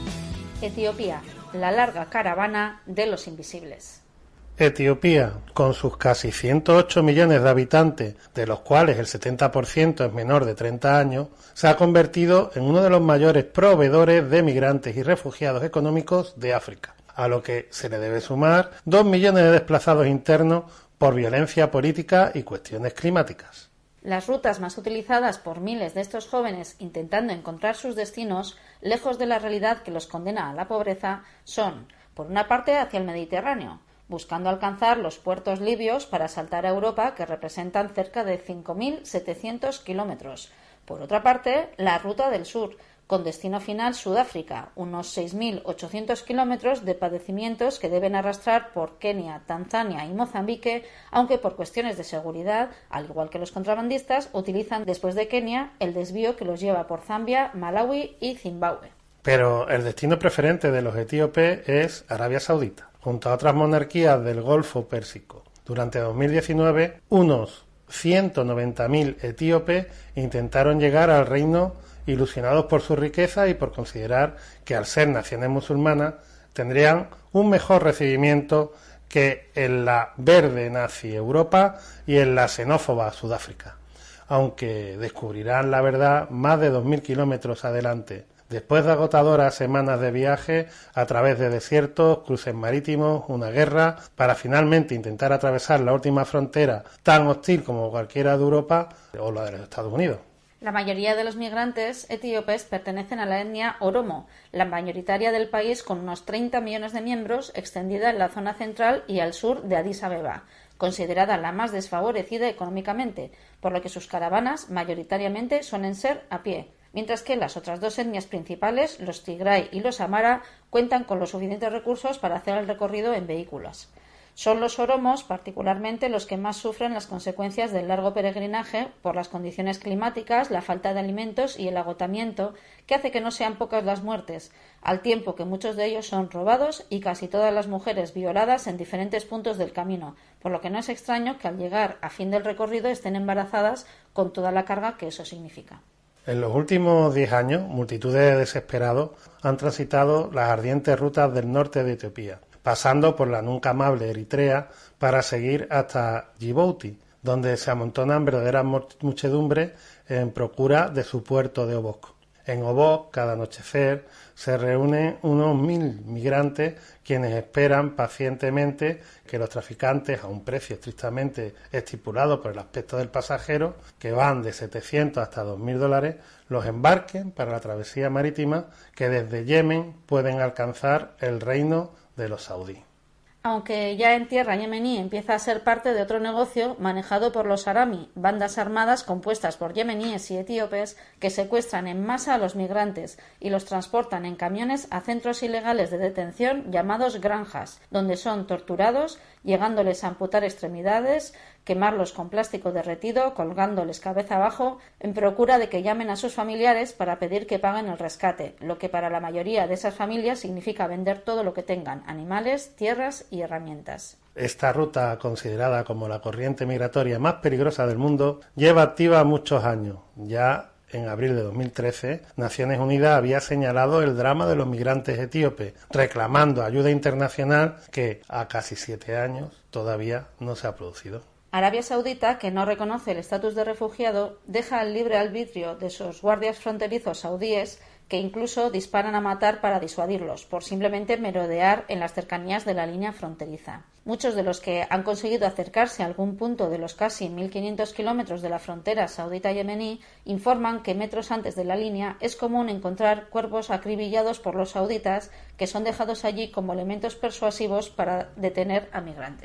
Etiopía, la larga caravana de los invisibles. Etiopía, con sus casi ciento ocho millones de habitantes, de los cuales el setenta por ciento es menor de treinta años, se ha convertido en uno de los mayores proveedores de migrantes y refugiados económicos de África, a lo que se le debe sumar dos millones de desplazados internos por violencia política y cuestiones climáticas. Las rutas más utilizadas por miles de estos jóvenes intentando encontrar sus destinos, lejos de la realidad que los condena a la pobreza, son, por una parte, hacia el Mediterráneo, buscando alcanzar los puertos libios para saltar a Europa, que representan cerca de cinco mil setecientos kilómetros. Por otra parte, la ruta del sur, con destino final Sudáfrica, unos seis mil ochocientos kilómetros de padecimientos que deben arrastrar por Kenia, Tanzania y Mozambique, aunque por cuestiones de seguridad, al igual que los contrabandistas, utilizan después de Kenia el desvío que los lleva por Zambia, Malawi y Zimbabue. Pero el destino preferente de los etíopes es Arabia Saudita, junto a otras monarquías del Golfo Pérsico. Durante dos mil diecinueve, unos ciento noventa mil etíopes intentaron llegar al reino ilusionados por su riqueza y por considerar que al ser naciones musulmanas tendrían un mejor recibimiento que en la verde nazi Europa y en la xenófoba Sudáfrica, aunque descubrirán la verdad más de dos mil kilómetros adelante, después de agotadoras semanas de viaje a través de desiertos, cruces marítimos, una guerra, para finalmente intentar atravesar la última frontera tan hostil como cualquiera de Europa o la de los Estados Unidos. La mayoría de los migrantes etíopes pertenecen a la etnia oromo, la mayoritaria del país con unos treinta millones de miembros, extendida en la zona central y al sur de Addis Abeba, considerada la más desfavorecida económicamente, por lo que sus caravanas mayoritariamente suelen ser a pie, mientras que las otras dos etnias principales, los Tigray y los Amhara, cuentan con los suficientes recursos para hacer el recorrido en vehículos. Son los oromos, particularmente, los que más sufren las consecuencias del largo peregrinaje por las condiciones climáticas, la falta de alimentos y el agotamiento, que hace que no sean pocas las muertes, al tiempo que muchos de ellos son robados y casi todas las mujeres violadas en diferentes puntos del camino, por lo que no es extraño que al llegar a fin del recorrido estén embarazadas con toda la carga que eso significa. En los últimos diez años, multitudes de desesperados han transitado las ardientes rutas del norte de Etiopía, pasando por la nunca amable Eritrea para seguir hasta Djibouti, donde se amontonan verdaderas muchedumbres en procura de su puerto de Obok. En Obok, cada anochecer, se reúnen unos mil migrantes quienes esperan pacientemente que los traficantes, a un precio estrictamente estipulado por el aspecto del pasajero, que van de setecientos hasta dos mil dólares, los embarquen para la travesía marítima que desde Yemen pueden alcanzar el reino de los saudíes. Aunque ya en tierra yemení empieza a ser parte de otro negocio manejado por los Arami, bandas armadas compuestas por yemeníes y etíopes que secuestran en masa a los migrantes y los transportan en camiones a centros ilegales de detención llamados granjas, donde son torturados, llegándoles a amputar extremidades, quemarlos con plástico derretido, colgándoles cabeza abajo, en procura de que llamen a sus familiares para pedir que paguen el rescate, lo que para la mayoría de esas familias significa vender todo lo que tengan, animales, tierras y herramientas. Esta ruta, considerada como la corriente migratoria más peligrosa del mundo, lleva activa muchos años. Ya en abril de dos mil trece, Naciones Unidas había señalado el drama de los migrantes etíopes, reclamando ayuda internacional que, a casi siete años, todavía no se ha producido. Arabia Saudita, que no reconoce el estatus de refugiado, deja al libre arbitrio de sus guardias fronterizos saudíes, que incluso disparan a matar para disuadirlos, por simplemente merodear en las cercanías de la línea fronteriza. Muchos de los que han conseguido acercarse a algún punto de los casi mil quinientos kilómetros de la frontera saudita-yemení informan que metros antes de la línea es común encontrar cuerpos acribillados por los sauditas que son dejados allí como elementos persuasivos para detener a migrantes.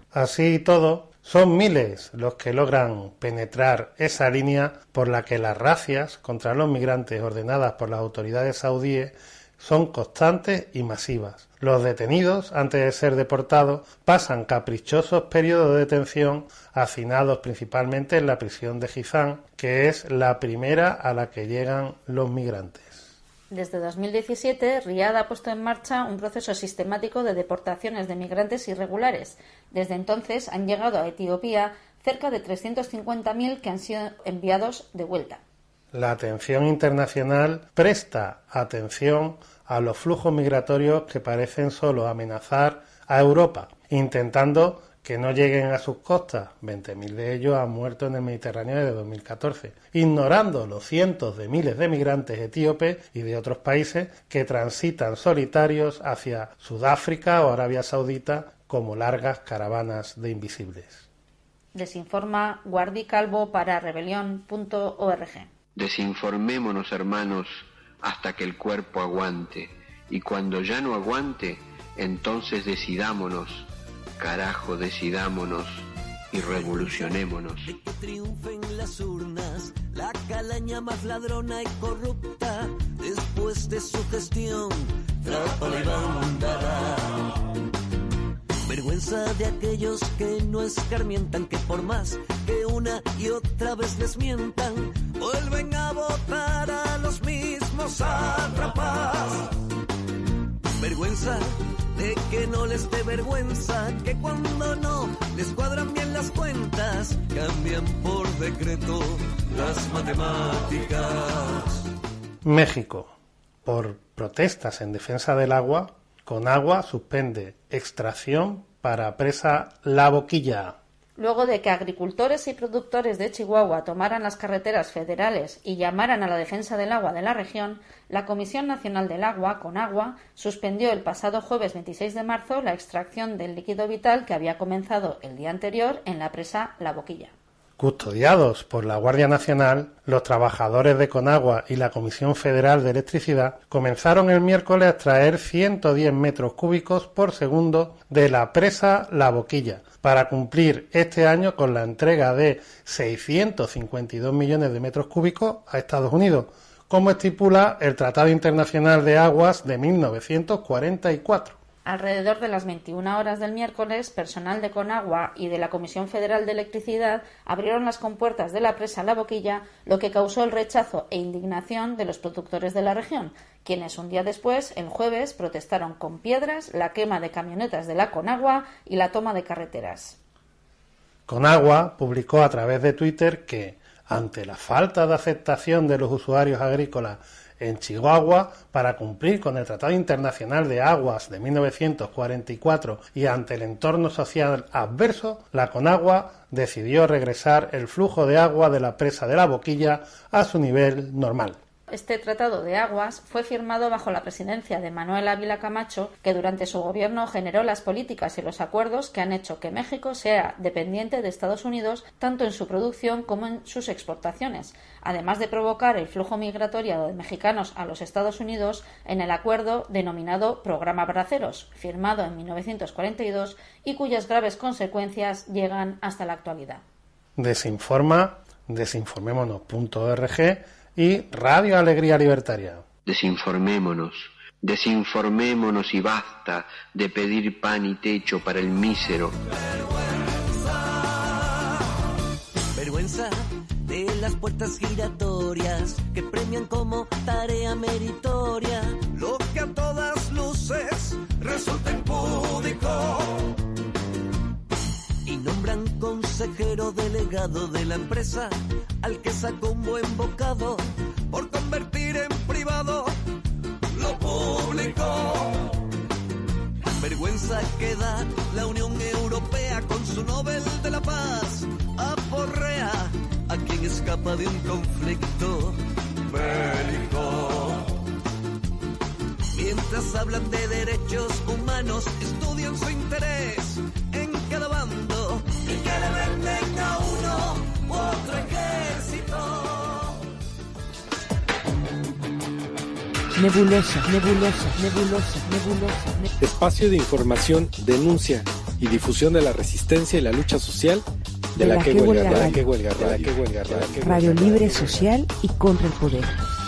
Así y todo, son miles los que logran penetrar esa línea por la que las razias contra los migrantes ordenadas por las autoridades saudíes son constantes y masivas. Los detenidos, antes de ser deportados, pasan caprichosos periodos de detención hacinados principalmente en la prisión de Jizán, que es la primera a la que llegan los migrantes. Desde dos mil diecisiete, Riad ha puesto en marcha un proceso sistemático de deportaciones de migrantes irregulares. Desde entonces han llegado a Etiopía cerca de trescientos cincuenta mil que han sido enviados de vuelta. La atención internacional presta atención a los flujos migratorios que parecen solo amenazar a Europa, intentando que no lleguen a sus costas. veinte mil de ellos han muerto en el Mediterráneo desde dos mil catorce, ignorando los cientos de miles de migrantes etíopes y de otros países que transitan solitarios hacia Sudáfrica o Arabia Saudita como largas caravanas de invisibles. Desinforma Guardi Calvo para rebelión punto org. Desinformémonos, hermanos, hasta que el cuerpo aguante, y cuando ya no aguante, entonces decidámonos, carajo, decidámonos y revolucionémonos. Que triunfen las urnas, la calaña más ladrona y corrupta, después de su gestión, trapa le mandará. Vergüenza de aquellos que no escarmientan, que por más que una y otra vez les mientan, vuelven a votar a los mismos sátrapas. Vergüenza de que no les dé vergüenza, que cuando no les cuadran bien las cuentas, cambian por decreto las matemáticas. México, por protestas en defensa del agua, Conagua suspende extracción para presa La Boquilla. Luego de que agricultores y productores de Chihuahua tomaran las carreteras federales y llamaran a la defensa del agua de la región, la Comisión Nacional del Agua, Conagua, suspendió el pasado jueves veintiséis de marzo la extracción del líquido vital que había comenzado el día anterior en la presa La Boquilla. Custodiados por la Guardia Nacional, los trabajadores de Conagua y la Comisión Federal de Electricidad comenzaron el miércoles a extraer ciento diez metros cúbicos por segundo de la presa La Boquilla, para cumplir este año con la entrega de seiscientos cincuenta y dos millones de metros cúbicos a Estados Unidos, como estipula el Tratado Internacional de Aguas de mil novecientos cuarenta y cuatro. Alrededor de las veintiuna horas del miércoles, personal de Conagua y de la Comisión Federal de Electricidad abrieron las compuertas de la presa La Boquilla, lo que causó el rechazo e indignación de los productores de la región, quienes un día después, el jueves, protestaron con piedras la quema de camionetas de la Conagua y la toma de carreteras. Conagua publicó a través de Twitter que, ante la falta de aceptación de los usuarios agrícolas en Chihuahua para cumplir con el Tratado Internacional de Aguas de mil novecientos cuarenta y cuatro y ante el entorno social adverso, la Conagua decidió regresar el flujo de agua de la presa de La Boquilla a su nivel normal. Este tratado de aguas fue firmado bajo la presidencia de Manuel Ávila Camacho, que durante su gobierno generó las políticas y los acuerdos que han hecho que México sea dependiente de Estados Unidos tanto en su producción como en sus exportaciones, además de provocar el flujo migratorio de mexicanos a los Estados Unidos en el acuerdo denominado Programa Braceros, firmado en mil novecientos cuarenta y dos y cuyas graves consecuencias llegan hasta la actualidad. Desinforma, desinformémonos punto org y Radio Alegría Libertaria. Desinformémonos, desinformémonos y basta de pedir pan y techo para el mísero. Vergüenza de las puertas giratorias que premian como tarea meritoria lo que a todas luces resulta impúdico. Y nombran consejero delegado de la empresa al que sacó un buen bocado por convertir en privado lo público. Vergüenza que da la Unión Europea con su Nobel de la Paz, aporrea a quien escapa de un conflicto bélico. Mientras hablan de derechos humanos, estudian su interés en cada bando y que le venden a uno u otro ejército. Nebulosa, nebulosa, nebulosa, nebulosa. Espacio de información, denuncia, y difusión de la resistencia y la lucha social de, de la, la que, que huelga, huelga radio. Que huelga radio. Que huelga radio. Radio libre, social y contra el poder.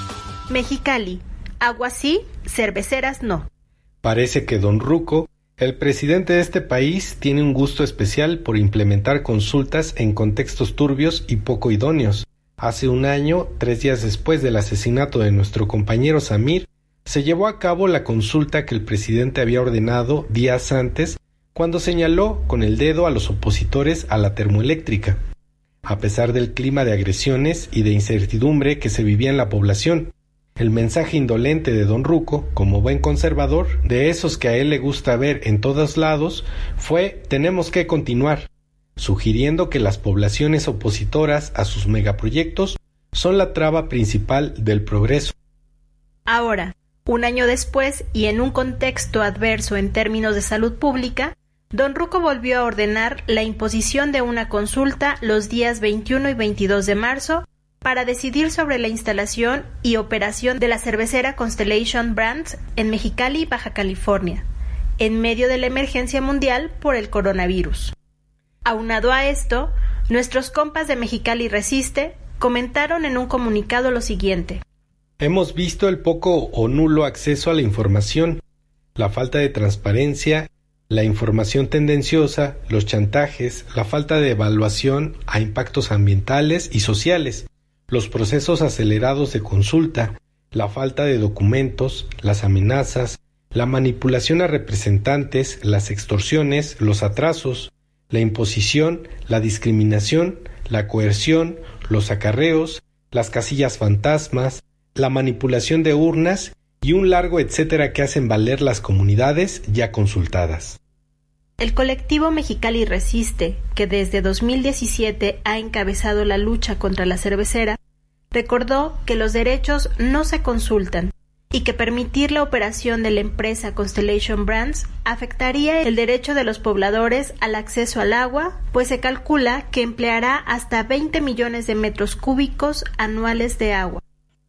Mexicali, agua sí, cerveceras no. Parece que don Ruco, el presidente de este país, tiene un gusto especial por implementar consultas en contextos turbios y poco idóneos. Hace un año, tres días después del asesinato de nuestro compañero Samir, se llevó a cabo la consulta que el presidente había ordenado días antes, cuando señaló con el dedo a los opositores a la termoeléctrica. A pesar del clima de agresiones y de incertidumbre que se vivía en la población, el mensaje indolente de don Ruco, como buen conservador, de esos que a él le gusta ver en todos lados, fue «tenemos que continuar», sugiriendo que las poblaciones opositoras a sus megaproyectos son la traba principal del progreso. Ahora, un año después y en un contexto adverso en términos de salud pública, don Ruco volvió a ordenar la imposición de una consulta los días veintiuno y veintidós de marzo para decidir sobre la instalación y operación de la cervecera Constellation Brands en Mexicali, Baja California, en medio de la emergencia mundial por el coronavirus. Aunado a esto, nuestros compas de Mexicali Resiste comentaron en un comunicado lo siguiente. Hemos visto el poco o nulo acceso a la información, la falta de transparencia, la información tendenciosa, los chantajes, la falta de evaluación a impactos ambientales y sociales, los procesos acelerados de consulta, la falta de documentos, las amenazas, la manipulación a representantes, las extorsiones, los atrasos, la imposición, la discriminación, la coerción, los acarreos, las casillas fantasmas, la manipulación de urnas y un largo etcétera que hacen valer las comunidades ya consultadas. El colectivo Mexicali Resiste, que desde dos mil diecisiete ha encabezado la lucha contra la cervecera, recordó que los derechos no se consultan y que permitir la operación de la empresa Constellation Brands afectaría el derecho de los pobladores al acceso al agua, pues se calcula que empleará hasta veinte millones de metros cúbicos anuales de agua.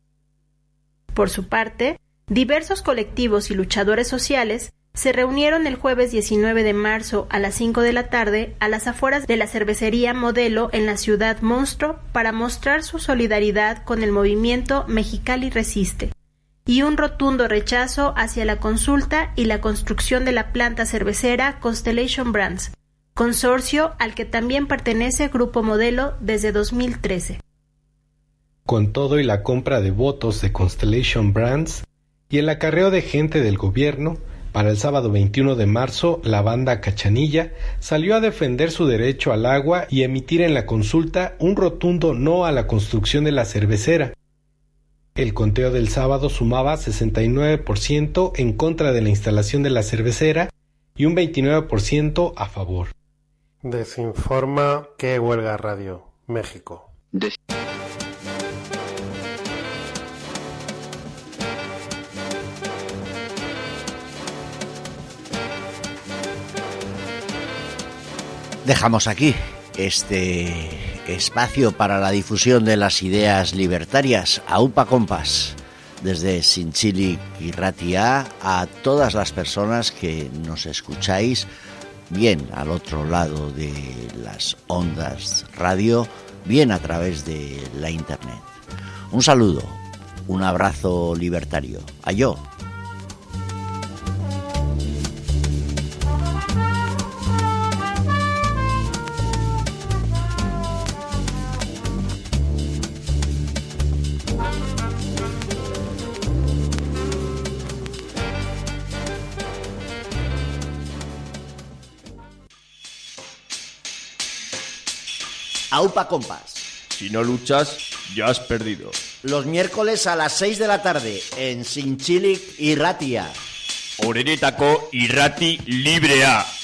Por su parte, diversos colectivos y luchadores sociales se reunieron el jueves diecinueve de marzo a las cinco de la tarde a las afueras de la cervecería Modelo en la ciudad Monstruo para mostrar su solidaridad con el movimiento Mexicali Resiste y un rotundo rechazo hacia la consulta y la construcción de la planta cervecera Constellation Brands, consorcio al que también pertenece Grupo Modelo desde dos mil trece. Con todo y la compra de votos de Constellation Brands y el acarreo de gente del gobierno, para el sábado veintiuno de marzo, la banda Cachanilla salió a defender su derecho al agua y emitir en la consulta un rotundo no a la construcción de la cervecera. El conteo del sábado sumaba sesenta y nueve por ciento en contra de la instalación de la cervecera y un veintinueve por ciento a favor. Desinforma que huelga radio, México. Des- Dejamos aquí este espacio para la difusión de las ideas libertarias. Aupa Compas, desde Zintzilik Irratia, a todas las personas que nos escucháis, bien al otro lado de las ondas radio, bien a través de la internet. Un saludo, un abrazo libertario. Ayó. Aupa Compas. Si no luchas, ya has perdido. Los miércoles a las seis de la tarde en Zintzilik Irratia. Oreretako irrati librea.